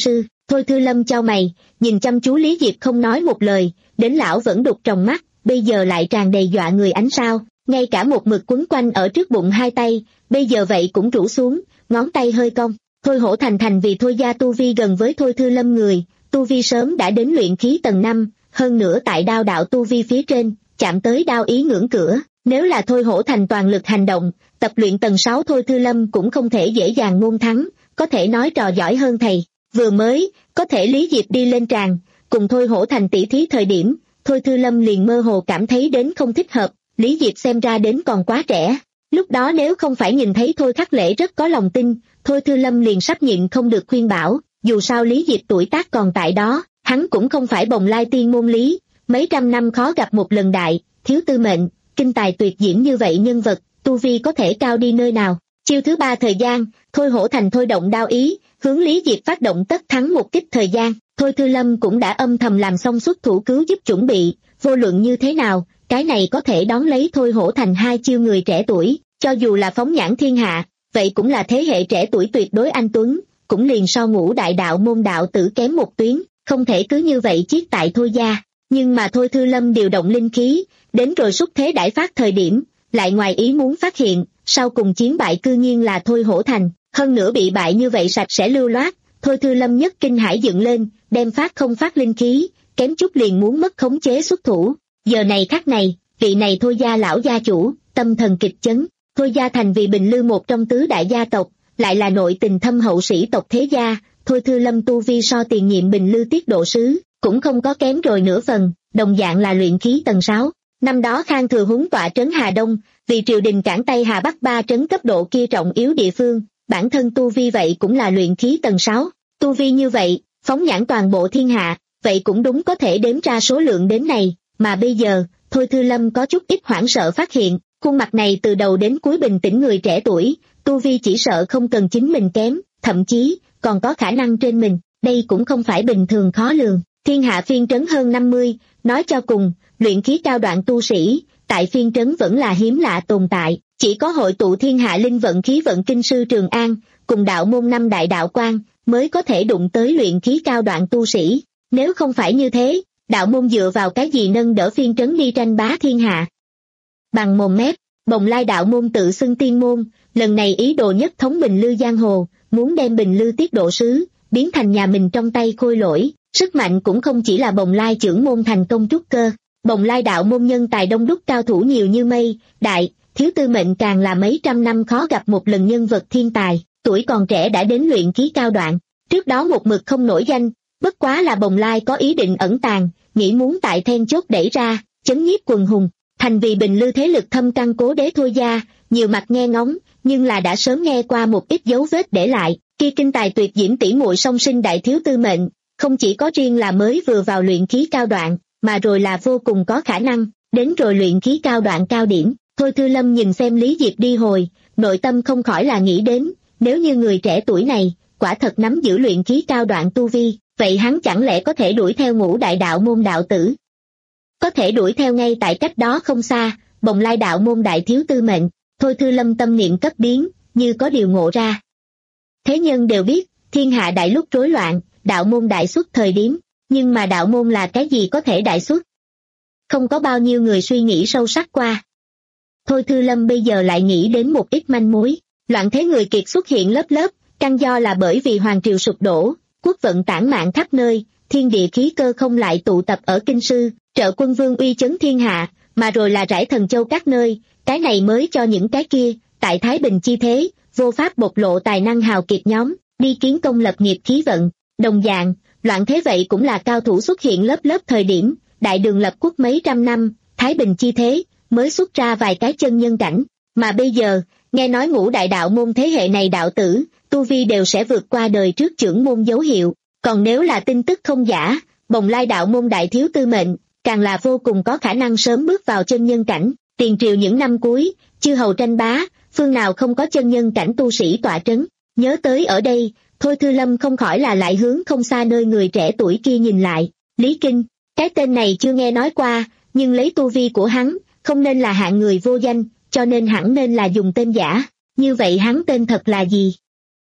Thôi Thư Lâm chau mày, nhìn chăm chú Lý Diệp không nói một lời, đến lão vẫn đục trong mắt, bây giờ lại tràn đầy dọa người ánh sao, ngay cả một mực quấn quanh ở trước bụng hai tay, bây giờ vậy cũng rũ xuống, ngón tay hơi cong. Thôi Hổ Thành thành vì Thôi gia tu vi gần với Thôi Thư Lâm người, tu vi sớm đã đến luyện khí tầng năm, hơn nữa tại đao đạo tu vi phía trên, chạm tới đao ý ngưỡng cửa. Nếu là Thôi Hổ Thành toàn lực hành động, tập luyện tầng sáu Thôi Thư Lâm cũng không thể dễ dàng ngôn thắng, có thể nói trò giỏi hơn thầy. Vừa mới, có thể Lý Diệp đi lên tràng, cùng Thôi Hổ Thành tỉ thí thời điểm, Thôi Thư Lâm liền mơ hồ cảm thấy đến không thích hợp, Lý Diệp xem ra đến còn quá trẻ. Lúc đó nếu không phải nhìn thấy Thôi Khắc Lễ rất có lòng tin, Thôi Thư Lâm liền sắp nhịn không được khuyên bảo, dù sao Lý Diệp tuổi tác còn tại đó, hắn cũng không phải bồng lai tiên môn lý, mấy trăm năm khó gặp một lần đại, thiếu tư mệnh, kinh tài tuyệt diễm như vậy nhân vật, tu vi có thể cao đi nơi nào. Chiêu thứ ba thời gian, Thôi Hổ Thành thôi động đao ý, hướng Lý Diệp phát động tất thắng một kích thời gian, Thôi Thư Lâm cũng đã âm thầm làm xong xuất thủ cứu giúp chuẩn bị, vô luận như thế nào, cái này có thể đón lấy Thôi Hổ Thành hai chiêu người trẻ tuổi, cho dù là phóng nhãn thiên hạ, vậy cũng là thế hệ trẻ tuổi tuyệt đối anh tuấn, cũng liền so ngũ đại đạo môn đạo tử kém một tuyến, không thể cứ như vậy chiết tại Thôi gia. Nhưng mà Thôi Thư Lâm điều động linh khí, đến rồi xúc thế đãi phát thời điểm, lại ngoài ý muốn phát hiện, sau cùng chiến bại cư nhiên là Thôi Hổ Thành, hơn nữa bị bại như vậy sạch sẽ lưu loát. Thôi Thư Lâm nhất kinh hãi dựng lên, đem phát không phát linh khí, kém chút liền muốn mất khống chế xuất thủ. Giờ này khắc này, vị này Thôi gia lão gia chủ, tâm thần kịch chấn. Thôi gia thành vì Bình Lư một trong tứ đại gia tộc, lại là nội tình thâm hậu sĩ tộc thế gia, Thôi Thư Lâm tu vi so tiền nhiệm Bình Lư tiết độ sứ, cũng không có kém rồi nửa phần, đồng dạng là luyện khí tầng sáu. Năm đó Khang Thừa Huống tọa trấn Hà Đông, vì triều đình cản Tây Hà Bắc ba trấn cấp độ kia trọng yếu địa phương, bản thân tu vi vậy cũng là luyện khí tầng sáu. Tu vi như vậy, phóng nhãn toàn bộ thiên hạ, vậy cũng đúng có thể đếm ra số lượng đến này, mà bây giờ, Thôi Thư Lâm có chút ít hoảng sợ phát hiện, khuôn mặt này từ đầu đến cuối bình tĩnh người trẻ tuổi, tu vi chỉ sợ không cần chính mình kém, thậm chí, còn có khả năng trên mình, đây cũng không phải bình thường khó lường. Thiên hạ phiên trấn hơn năm mươi, nói cho cùng, luyện khí cao đoạn tu sĩ, tại phiên trấn vẫn là hiếm lạ tồn tại, chỉ có hội tụ thiên hạ linh vận khí vận kinh sư Trường An, cùng đạo môn năm đại đạo quan, mới có thể đụng tới luyện khí cao đoạn tu sĩ. Nếu không phải như thế, đạo môn dựa vào cái gì nâng đỡ phiên trấn đi tranh bá thiên hạ? Bằng mồm mép, bồng lai đạo môn tự xưng tiên môn, lần này ý đồ nhất thống Bình Lư giang hồ, muốn đem Bình Lư tiết độ sứ, biến thành nhà mình trong tay khôi lỗi, sức mạnh cũng không chỉ là bồng lai trưởng môn thành công trúc cơ, bồng lai đạo môn nhân tài đông đúc cao thủ nhiều như mây, đại, thiếu tư mệnh càng là mấy trăm năm khó gặp một lần nhân vật thiên tài, tuổi còn trẻ đã đến luyện khí cao đoạn, trước đó một mực không nổi danh, bất quá là bồng lai có ý định ẩn tàng, nghĩ muốn tại then chốt đẩy ra, chấn nhiếp quần hùng, thành vì Bình Lư thế lực thâm căn cố đế Thôi gia, nhiều mặt nghe ngóng, nhưng là đã sớm nghe qua một ít dấu vết để lại, kia kinh tài tuyệt diễm tỷ muội song sinh đại thiếu tư mệnh, không chỉ có riêng là mới vừa vào luyện khí cao đoạn, mà rồi là vô cùng có khả năng, đến rồi luyện khí cao đoạn cao điểm. Thôi Thư Lâm nhìn xem Lý Diệp đi hồi, nội tâm không khỏi là nghĩ đến, nếu như người trẻ tuổi này, quả thật nắm giữ luyện khí cao đoạn tu vi, vậy hắn chẳng lẽ có thể đuổi theo ngũ đại đạo môn đạo tử? Có thể đuổi theo ngay tại cách đó không xa, bồng lai đạo môn đại thiếu tư mệnh. Thôi Thư Lâm tâm niệm cấp biến, như có điều ngộ ra. Thế nhân đều biết, thiên hạ đại lúc rối loạn, đạo môn đại xuất thời điểm, nhưng mà đạo môn là cái gì có thể đại xuất? Không có bao nhiêu người suy nghĩ sâu sắc qua. Thôi Thư Lâm bây giờ lại nghĩ đến một ít manh mối, loạn thế người kiệt xuất hiện lớp lớp, căn do là bởi vì hoàng triều sụp đổ, quốc vận tản mạn khắp nơi, thiên địa khí cơ không lại tụ tập ở kinh sư, trợ quân vương uy chấn thiên hạ, mà rồi là rải thần châu các nơi, cái này mới cho những cái kia, tại Thái Bình chi thế, vô pháp bộc lộ tài năng hào kiệt nhóm, đi kiến công lập nghiệp khí vận. Đồng dạng, loạn thế vậy cũng là cao thủ xuất hiện lớp lớp thời điểm, đại đường lập quốc mấy trăm năm, Thái Bình chi thế, mới xuất ra vài cái chân nhân cảnh, mà bây giờ, nghe nói ngũ đại đạo môn thế hệ này đạo tử, tu vi đều sẽ vượt qua đời trước trưởng môn dấu hiệu, còn nếu là tin tức không giả, bồng lai đạo môn đại thiếu tư mệnh, càng là vô cùng có khả năng sớm bước vào chân nhân cảnh. Tiền triều những năm cuối, chư hầu tranh bá, phương nào không có chân nhân cảnh tu sĩ tọa trấn. Nhớ tới ở đây, Thôi Thư Lâm không khỏi là lại hướng không xa nơi người trẻ tuổi kia nhìn lại. Lý Kinh, cái tên này chưa nghe nói qua, nhưng lấy tu vi của hắn, không nên là hạng người vô danh, cho nên hẳn nên là dùng tên giả. Như vậy hắn tên thật là gì?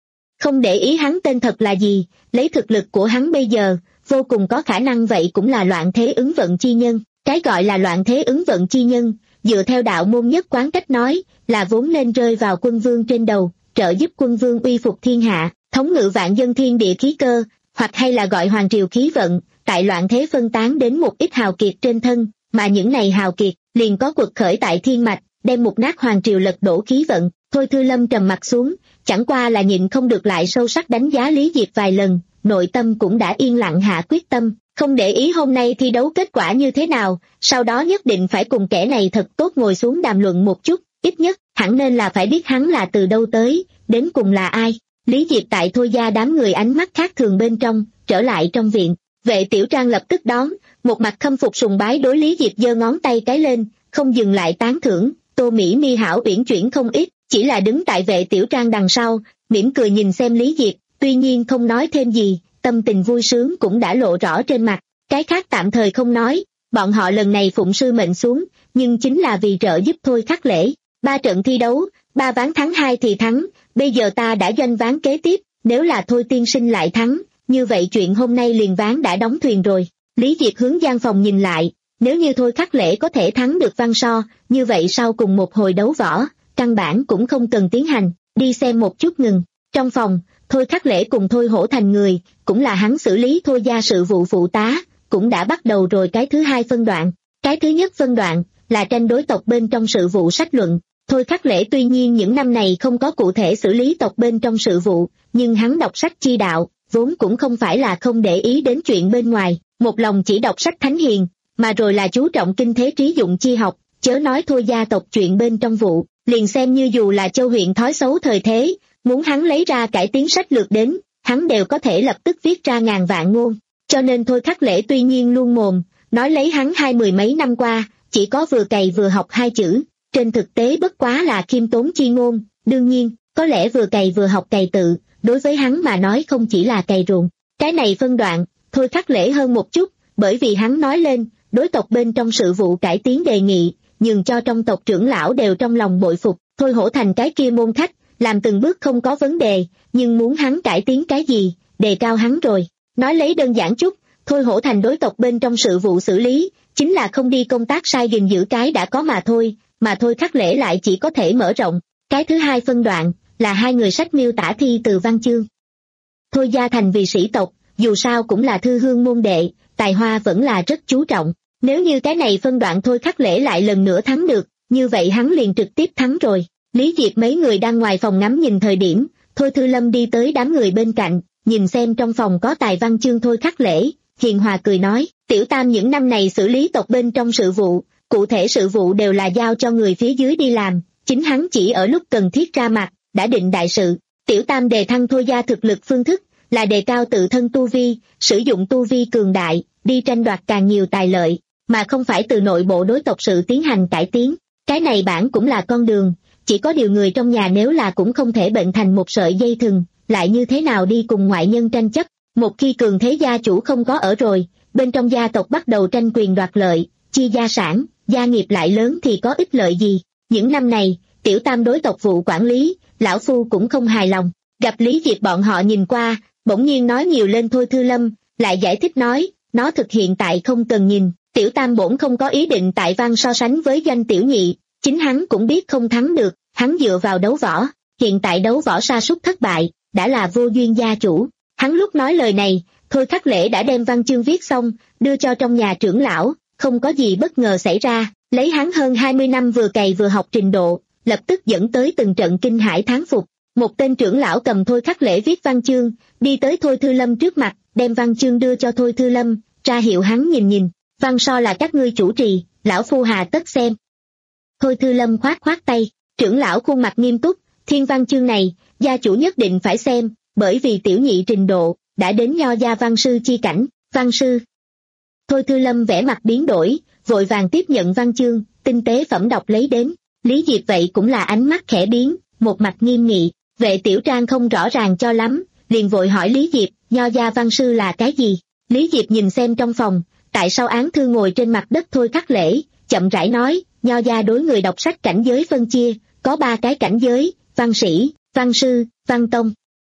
không để ý hắn tên thật là gì, lấy thực lực của hắn bây giờ, vô cùng có khả năng vậy cũng là loạn thế ứng vận chi nhân. Cái gọi là loạn thế ứng vận chi nhân, dựa theo đạo môn nhất quán cách nói, là vốn nên rơi vào quân vương trên đầu, trợ giúp quân vương uy phục thiên hạ, thống ngự vạn dân thiên địa khí cơ, hoặc hay là gọi hoàng triều khí vận, tại loạn thế phân tán đến một ít hào kiệt trên thân, mà những này hào kiệt liền có quật khởi tại thiên mạch, đem một nát hoàng triều lật đổ khí vận. Thôi Thư Lâm trầm mặt xuống, chẳng qua là nhịn không được lại sâu sắc đánh giá Lý Diệp vài lần, nội tâm cũng đã yên lặng hạ quyết tâm, không để ý hôm nay thi đấu kết quả như thế nào, sau đó nhất định phải cùng kẻ này thật tốt ngồi xuống đàm luận một chút, ít nhất, hẳn nên là phải biết hắn là từ đâu tới, đến cùng là ai. Lý Diệp tại Thôi gia đám người ánh mắt khác thường bên trong, trở lại trong viện, Vệ Tiểu Trang lập tức đón, một mặt khâm phục sùng bái đối Lý Diệp giơ ngón tay cái lên, không dừng lại tán thưởng. Tô Mỹ Mi hảo uyển chuyển không ít, chỉ là đứng tại Vệ Tiểu Trang đằng sau, mỉm cười nhìn xem Lý Diệp, tuy nhiên không nói thêm gì, tâm tình vui sướng cũng đã lộ rõ trên mặt. Cái khác tạm thời không nói, bọn họ lần này phụng sư mệnh xuống, nhưng chính là vì trợ giúp Thôi Khắc Lễ. Ba trận thi đấu, ba ván thắng hai thì thắng, bây giờ ta đã doanh ván kế tiếp, nếu là Thôi tiên sinh lại thắng, như vậy chuyện hôm nay liền ván đã đóng thuyền rồi. Lý Diệp hướng gian phòng nhìn lại, nếu như Thôi Khắc Lễ có thể thắng được Văn So, như vậy sau cùng một hồi đấu võ, căn bản cũng không cần tiến hành, đi xem một chút ngừng. Trong phòng, Thôi Khắc Lễ cùng Thôi Hổ Thành người, cũng là hắn xử lý Thôi gia sự vụ phụ tá, cũng đã bắt đầu rồi cái thứ hai phân đoạn. Cái thứ nhất phân đoạn, là tranh đối tộc bên trong sự vụ sách luận. Thôi Khắc Lễ tuy nhiên những năm này không có cụ thể xử lý tộc bên trong sự vụ, nhưng hắn đọc sách chi đạo, vốn cũng không phải là không để ý đến chuyện bên ngoài, một lòng chỉ đọc sách thánh hiền, mà rồi là chú trọng kinh thế trí dụng chi học, chớ nói Thôi gia tộc chuyện bên trong vụ, liền xem như dù là Châu huyện thói xấu thời thế, muốn hắn lấy ra cải tiến sách lược đến, hắn đều có thể lập tức viết ra ngàn vạn ngôn. Cho nên Thôi Khắc Lễ tuy nhiên luôn mồm, nói lấy hắn hai mười mấy năm qua, chỉ có vừa cày vừa học hai chữ, trên thực tế bất quá là khiêm tốn chi ngôn. Đương nhiên, có lẽ vừa cày vừa học cày tự, đối với hắn mà nói không chỉ là cày ruộng. Cái này phân đoạn, Thôi Khắc Lễ hơn một chút, bởi vì hắn nói lên, đối tộc bên trong sự vụ cải tiến đề nghị, nhường cho trong tộc trưởng lão đều trong lòng bội phục. Thôi Hổ Thành cái kia môn khách, làm từng bước không có vấn đề, nhưng muốn hắn cải tiến cái gì, đề cao hắn rồi. Nói lấy đơn giản chút, Thôi Hổ Thành đối tộc bên trong sự vụ xử lý, chính là không đi công tác sai gìn giữ cái đã có mà thôi, mà Thôi Khắc Lễ lại chỉ có thể mở rộng. Cái thứ hai phân đoạn, là hai người sách miêu tả thi từ văn chương. Thôi gia thành vì sĩ tộc, dù sao cũng là thư hương môn đệ, tài hoa vẫn là rất chú trọng. Nếu như cái này phân đoạn Thôi Khắc Lễ lại lần nữa thắng được, như vậy hắn liền trực tiếp thắng rồi. Lý Diệp mấy người đang ngoài phòng ngắm nhìn thời điểm, Thôi Thư Lâm đi tới đám người bên cạnh, nhìn xem trong phòng có tài văn chương Thôi Khắc Lễ, hiền hòa cười nói, Tiểu Tam những năm này xử lý tộc bên trong sự vụ, cụ thể sự vụ đều là giao cho người phía dưới đi làm, chính hắn chỉ ở lúc cần thiết ra mặt, đã định đại sự. Tiểu Tam đề thăng Thôi gia thực lực phương thức, là đề cao tự thân tu vi, sử dụng tu vi cường đại, đi tranh đoạt càng nhiều tài lợi, mà không phải từ nội bộ đối tộc sự tiến hành cải tiến. Cái này bản cũng là con đường, chỉ có điều người trong nhà nếu là cũng không thể bệnh thành một sợi dây thừng, lại như thế nào đi cùng ngoại nhân tranh chấp. Một khi cường thế gia chủ không có ở rồi, bên trong gia tộc bắt đầu tranh quyền đoạt lợi, chia gia sản, gia nghiệp lại lớn thì có ích lợi gì. Những năm này, Tiểu Tam đối tộc vụ quản lý, lão phu cũng không hài lòng. Gặp Lý Diệp bọn họ nhìn qua, bỗng nhiên nói nhiều lên Thôi Thư Lâm, lại giải thích nói, nó thực hiện tại không cần nhìn, Tiểu Tam bổn không có ý định tại văn so sánh với doanh tiểu nhị, chính hắn cũng biết không thắng được, hắn dựa vào đấu võ, hiện tại đấu võ sa sút thất bại, đã là vô duyên gia chủ. Hắn lúc nói lời này, Thôi Khắc Lễ đã đem văn chương viết xong, đưa cho trong nhà trưởng lão, không có gì bất ngờ xảy ra, lấy hắn hơn hai mươi năm vừa cày vừa học trình độ, lập tức dẫn tới từng trận kinh hãi thán phục. Một tên trưởng lão cầm Thôi Khắc Lễ viết văn chương, đi tới Thôi Thư Lâm trước mặt, đem văn chương đưa cho Thôi Thư Lâm, ra hiệu hắn nhìn nhìn, văn so là các ngươi chủ trì, lão phu hà tất xem. Thôi Thư Lâm khoát khoát tay, trưởng lão khuôn mặt nghiêm túc, thiên văn chương này, gia chủ nhất định phải xem, bởi vì tiểu nhị trình độ, đã đến nho gia văn sư chi cảnh, văn sư. Thôi Thư Lâm vẻ mặt biến đổi, vội vàng tiếp nhận văn chương, tinh tế phẩm đọc lấy đến. Lý Diệp vậy cũng là ánh mắt khẽ biến, một mặt nghiêm nghị. Vệ Tiểu Trang không rõ ràng cho lắm, liền vội hỏi Lý Diệp, nho gia văn sư là cái gì? Lý Diệp nhìn xem trong phòng, tại sao án thư ngồi trên mặt đất Thôi Khắc Lễ, chậm rãi nói, nho gia đối người đọc sách cảnh giới phân chia, có ba cái cảnh giới, văn sĩ, văn sư, văn tông.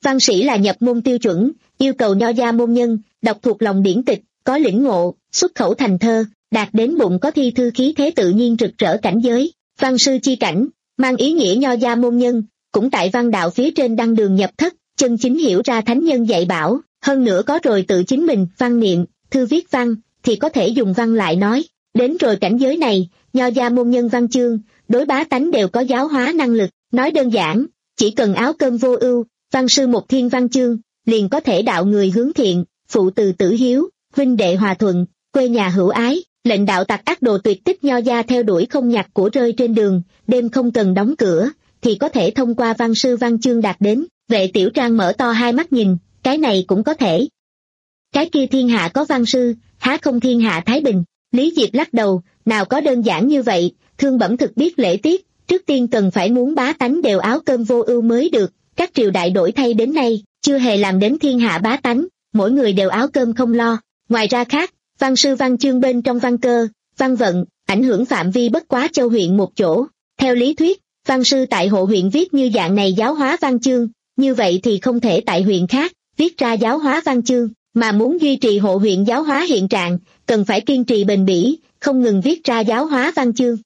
Văn sĩ là nhập môn tiêu chuẩn, yêu cầu nho gia môn nhân, đọc thuộc lòng điển tịch, có lĩnh ngộ, xuất khẩu thành thơ, đạt đến bụng có thi thư khí thế tự nhiên rực rỡ cảnh giới. Văn sư chi cảnh, mang ý nghĩa nho gia môn nhân, cũng tại văn đạo phía trên đăng đường nhập thất, chân chính hiểu ra thánh nhân dạy bảo, hơn nữa có rồi tự chính mình, văn niệm, thư viết văn, thì có thể dùng văn lại nói. Đến rồi cảnh giới này, nho gia môn nhân văn chương, đối bá tánh đều có giáo hóa năng lực, nói đơn giản, chỉ cần áo cơm vô ưu, văn sư một thiên văn chương, liền có thể đạo người hướng thiện, phụ từ tử hiếu, huynh đệ hòa thuận, quê nhà hữu ái, lệnh đạo tặc ác đồ tuyệt tích nho gia theo đuổi không nhặt của rơi trên đường, đêm không cần đóng cửa, thì có thể thông qua văn sư văn chương đạt đến. Vệ Tiểu Trang mở to hai mắt nhìn, cái này cũng có thể. Cái kia thiên hạ có văn sư, há không thiên hạ thái bình? Lý Diệp lắc đầu, nào có đơn giản như vậy, thương bẩm thực biết lễ tiết, trước tiên cần phải muốn bá tánh đều áo cơm vô ưu mới được, các triều đại đổi thay đến nay, chưa hề làm đến thiên hạ bá tánh, mỗi người đều áo cơm không lo. Ngoài ra khác, văn sư văn chương bên trong văn cơ, văn vận, ảnh hưởng phạm vi bất quá châu huyện một chỗ. Theo lý thuyết, văn sư tại hộ huyện viết như dạng này giáo hóa văn chương, như vậy thì không thể tại huyện khác viết ra giáo hóa văn chương, mà muốn duy trì hộ huyện giáo hóa hiện trạng, cần phải kiên trì bền bỉ, không ngừng viết ra giáo hóa văn chương.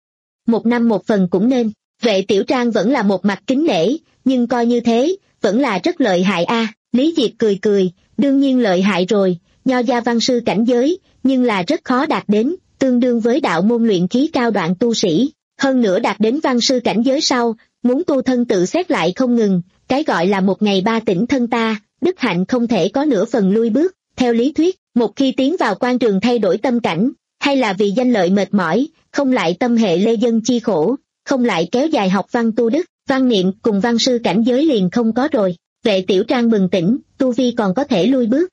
Một năm một phần cũng nên. Vệ Tiểu Trang vẫn là một mặt kính nể, nhưng coi như thế, vẫn là rất lợi hại a. Lý Diệp cười cười, đương nhiên lợi hại rồi, nho gia văn sư cảnh giới, nhưng là rất khó đạt đến, tương đương với đạo môn luyện khí cao đoạn tu sĩ. Hơn nữa đạt đến văn sư cảnh giới sau, muốn tu thân tự xét lại không ngừng, cái gọi là một ngày ba tỉnh thân ta, đức hạnh không thể có nửa phần lui bước. Theo lý thuyết, một khi tiến vào quan trường thay đổi tâm cảnh, hay là vì danh lợi mệt mỏi, không lại tâm hệ lê dân chi khổ, không lại kéo dài học văn tu đức, văn niệm cùng văn sư cảnh giới liền không có rồi. Vệ Tiểu Trang bừng tỉnh, tu vi còn có thể lui bước.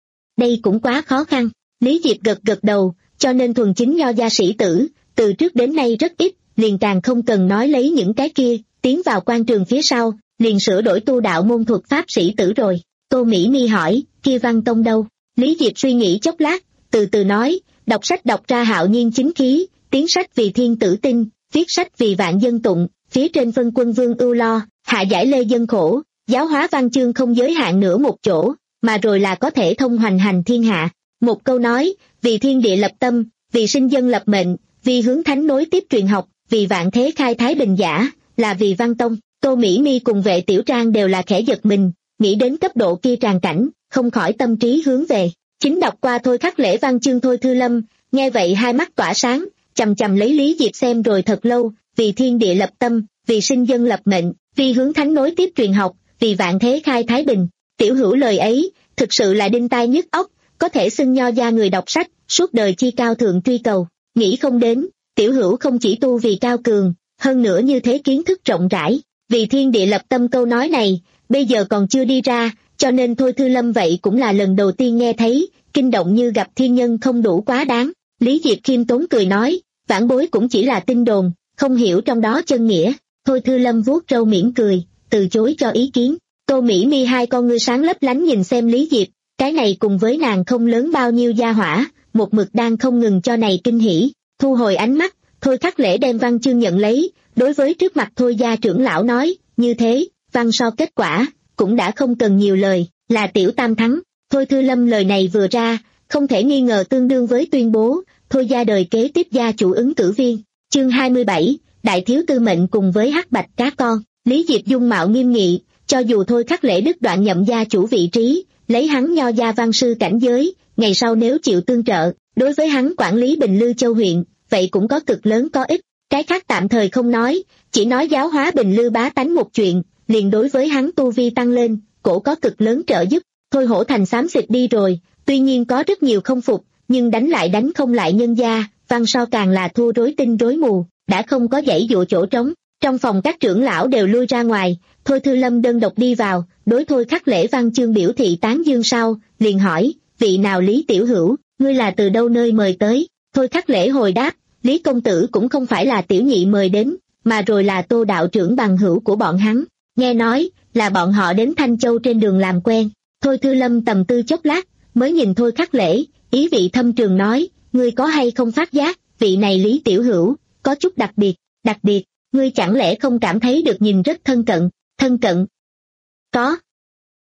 Đây cũng quá khó khăn. Lý Diệp gật gật đầu, cho nên thuần chính nho gia sĩ tử, từ trước đến nay rất ít, liền càng không cần nói lấy những cái kia, tiến vào quan trường phía sau, liền sửa đổi tu đạo môn thuật pháp sĩ tử rồi. Tô Mỹ Mi hỏi, kia Văn Tông đâu? Lý Diệp suy nghĩ chốc lát, từ từ nói, đọc sách đọc ra hạo nhiên chính khí, tiến sách vì thiên tử tinh, viết sách vì vạn dân tụng, phía trên phân quân vương ưu lo, hạ giải lê dân khổ, giáo hóa văn chương không giới hạn nữa một chỗ, mà rồi là có thể thông hoành hành thiên hạ. Một câu nói, vì thiên địa lập tâm, vì sinh dân lập mệnh, vì hướng thánh nối tiếp truyền học, vì vạn thế khai thái bình giả, là vì Văn Tông. Tô Mỹ Mi cùng Vệ Tiểu Trang đều là khẽ giật mình, nghĩ đến cấp độ kia tràn cảnh, không khỏi tâm trí hướng về. Chính đọc qua Thôi Khắc Lễ văn chương Thôi Thư Lâm, nghe vậy hai mắt tỏa sáng, chằm chằm lấy Lý Diệp xem rồi thật lâu, vì thiên địa lập tâm, vì sinh dân lập mệnh, vì hướng thánh nối tiếp truyền học, vì vạn thế khai thái bình. Tiểu hữu lời ấy, thực sự là đinh tai nhức óc, có thể xưng nho gia người đọc sách, suốt đời chi cao thượng truy cầu. Nghĩ không đến, tiểu hữu không chỉ tu vì cao cường, hơn nữa như thế kiến thức rộng rãi. Vì thiên địa lập tâm câu nói này, bây giờ còn chưa đi ra, cho nên Thôi Thư Lâm vậy cũng là lần đầu tiên nghe thấy, kinh động như gặp thiên nhân không đủ quá đáng. Lý Diệp khiêm tốn cười nói, vãn bối cũng chỉ là tin đồn, không hiểu trong đó chân nghĩa. Thôi Thư Lâm vuốt râu mỉm cười, từ chối cho ý kiến. Tô Mỹ Mi hai con ngươi sáng lấp lánh nhìn xem Lý Diệp, cái này cùng với nàng không lớn bao nhiêu gia hỏa, một mực đang không ngừng cho này kinh hỉ. Thu hồi ánh mắt, Thôi Khắc Lễ đem văn chương nhận lấy, đối với trước mặt Thôi gia trưởng lão nói, như thế, văn so kết quả, cũng đã không cần nhiều lời, là tiểu tam thắng. Thôi Thư Lâm lời này vừa ra, không thể nghi ngờ tương đương với tuyên bố, Thôi gia đời kế tiếp gia chủ ứng cử viên. Chương hai mươi bảy, Đại Thiếu Tư Mệnh cùng với hắc bạch cá con. Lý Diệp dung mạo nghiêm nghị, cho dù Thôi Khắc Lễ đứt đoạn nhậm gia chủ vị trí, lấy hắn nho gia văn sư cảnh giới, ngày sau nếu chịu tương trợ, đối với hắn quản lý Bình Lư Châu huyện, vậy cũng có cực lớn có ích. Cái khác tạm thời không nói, chỉ nói giáo hóa Bình Lư bá tánh một chuyện, liền đối với hắn tu vi tăng lên, cổ có cực lớn trợ giúp. Thôi Hổ Thành xám xịt đi rồi, tuy nhiên có rất nhiều không phục, nhưng đánh lại đánh không lại nhân gia, Văn So càng là thua rối tinh rối mù, đã không có dãy dụa chỗ trống. Trong phòng các trưởng lão đều lui ra ngoài, Thôi Thư Lâm đơn độc đi vào, đối Thôi Khắc Lễ văn chương biểu thị tán dương sau, liền hỏi, vị nào Lý tiểu hữu, ngươi là từ đâu nơi mời tới? Thôi Khắc Lễ hồi đáp, Lý công tử cũng không phải là tiểu nhị mời đến, mà rồi là Tô đạo trưởng bằng hữu của bọn hắn, nghe nói là bọn họ đến Thanh Châu trên đường làm quen. Thôi Thư Lâm tầm tư chốc lát, mới nhìn Thôi Khắc Lễ, ý vị thâm trường nói, ngươi có hay không phát giác, vị này Lý tiểu hữu, có chút đặc biệt, đặc biệt, ngươi chẳng lẽ không cảm thấy được nhìn rất thân cận, thân cận? Có.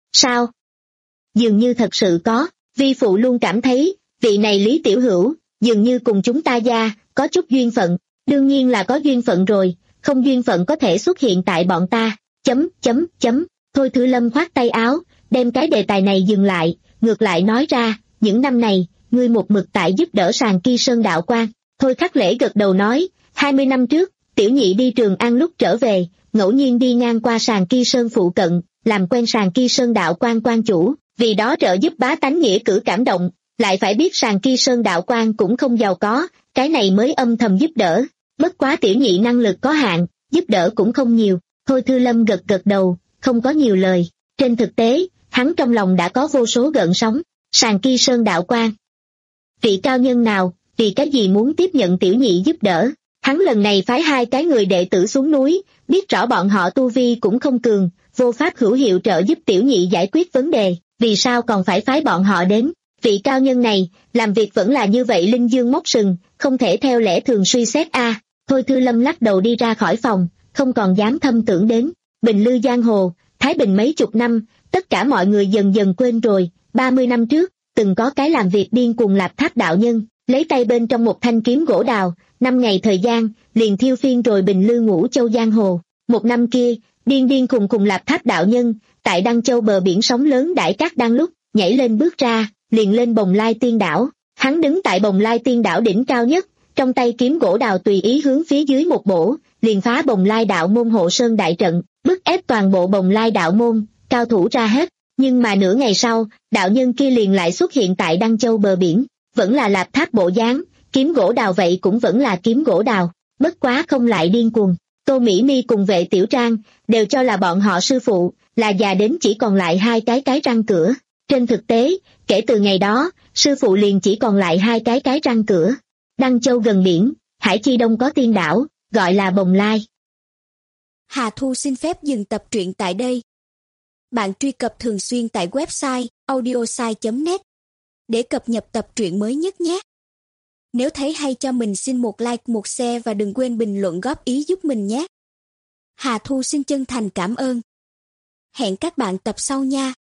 Sao? Dường như thật sự có, vi phụ luôn cảm thấy, vị này Lý Tiểu Hữu, dường như cùng chúng ta gia, có chút duyên phận, đương nhiên là có duyên phận rồi, không duyên phận có thể xuất hiện tại bọn ta, chấm, chấm, chấm, Thôi Thư Lâm khoát tay áo, đem cái đề tài này dừng lại, ngược lại nói ra, những năm này, ngươi một mực tại giúp đỡ Sàng Ki Sơn đạo quan. Thôi Khắc Lễ gật đầu nói, hai mươi năm trước, tiểu nhị đi Trường An lúc trở về, ngẫu nhiên đi ngang qua Sàng Ki Sơn phụ cận, làm quen Sàng Ki Sơn đạo quan quan chủ, vì đó trợ giúp bá tánh nghĩa cử cảm động, lại phải biết Sàng Ki Sơn đạo quan cũng không giàu có, cái này mới âm thầm giúp đỡ, bất quá tiểu nhị năng lực có hạn, giúp đỡ cũng không nhiều. Thôi Thư Lâm gật gật đầu, không có nhiều lời, trên thực tế, hắn trong lòng đã có vô số gợn sóng. Sàng Ki Sơn đạo quan, vị cao nhân nào, vì cái gì muốn tiếp nhận tiểu nhị giúp đỡ? Hắn lần này phái hai cái người đệ tử xuống núi, biết rõ bọn họ tu vi cũng không cường, vô pháp hữu hiệu trợ giúp tiểu nhị giải quyết vấn đề, vì sao còn phải phái bọn họ đến? Vị cao nhân này, làm việc vẫn là như vậy linh dương móc sừng, không thể theo lẽ thường suy xét a. À, Thôi Thư Lâm lắc đầu đi ra khỏi phòng, không còn dám thâm tưởng đến. Bình lư giang hồ, Thái Bình mấy chục năm, tất cả mọi người dần dần quên rồi. Ba mươi năm trước, từng có cái làm việc điên cuồng Lạp Tháp đạo nhân, lấy tay bên trong một thanh kiếm gỗ đào, năm ngày thời gian, liền thiêu phiên rồi Bình lư ngũ châu giang hồ. Một năm kia, điên điên khùng khùng Lạp Tháp đạo nhân, tại Đăng Châu bờ biển sóng lớn đãi cát đang lúc, nhảy lên bước ra, liền lên Bồng Lai Tiên đảo. Hắn đứng tại Bồng Lai Tiên đảo đỉnh cao nhất, trong tay kiếm gỗ đào tùy ý hướng phía dưới một bổ, liền phá Bồng Lai đạo môn hộ sơn đại trận, bức ép toàn bộ Bồng Lai đạo môn, cao thủ ra hết. Nhưng mà nửa ngày sau, đạo nhân kia liền lại xuất hiện tại Đăng Châu bờ biển, vẫn là Lạp Tháp bộ dáng, kiếm gỗ đào vậy cũng vẫn là kiếm gỗ đào, bất quá không lại điên cuồng. Tô Mỹ Mi cùng Vệ Tiểu Trang đều cho là bọn họ sư phụ, là già đến chỉ còn lại hai cái cái răng cửa. Trên thực tế, kể từ ngày đó, sư phụ liền chỉ còn lại hai cái cái răng cửa. Đăng Châu gần biển, Hải Chi Đông có tiên đảo, gọi là Bồng Lai. Hà Thu xin phép dừng tập truyện tại đây. Bạn truy cập thường xuyên tại website audiosai chấm net để cập nhật tập truyện mới nhất nhé. Nếu thấy hay cho mình xin một like, một share và đừng quên bình luận góp ý giúp mình nhé. Hà Thu xin chân thành cảm ơn. Hẹn các bạn tập sau nha.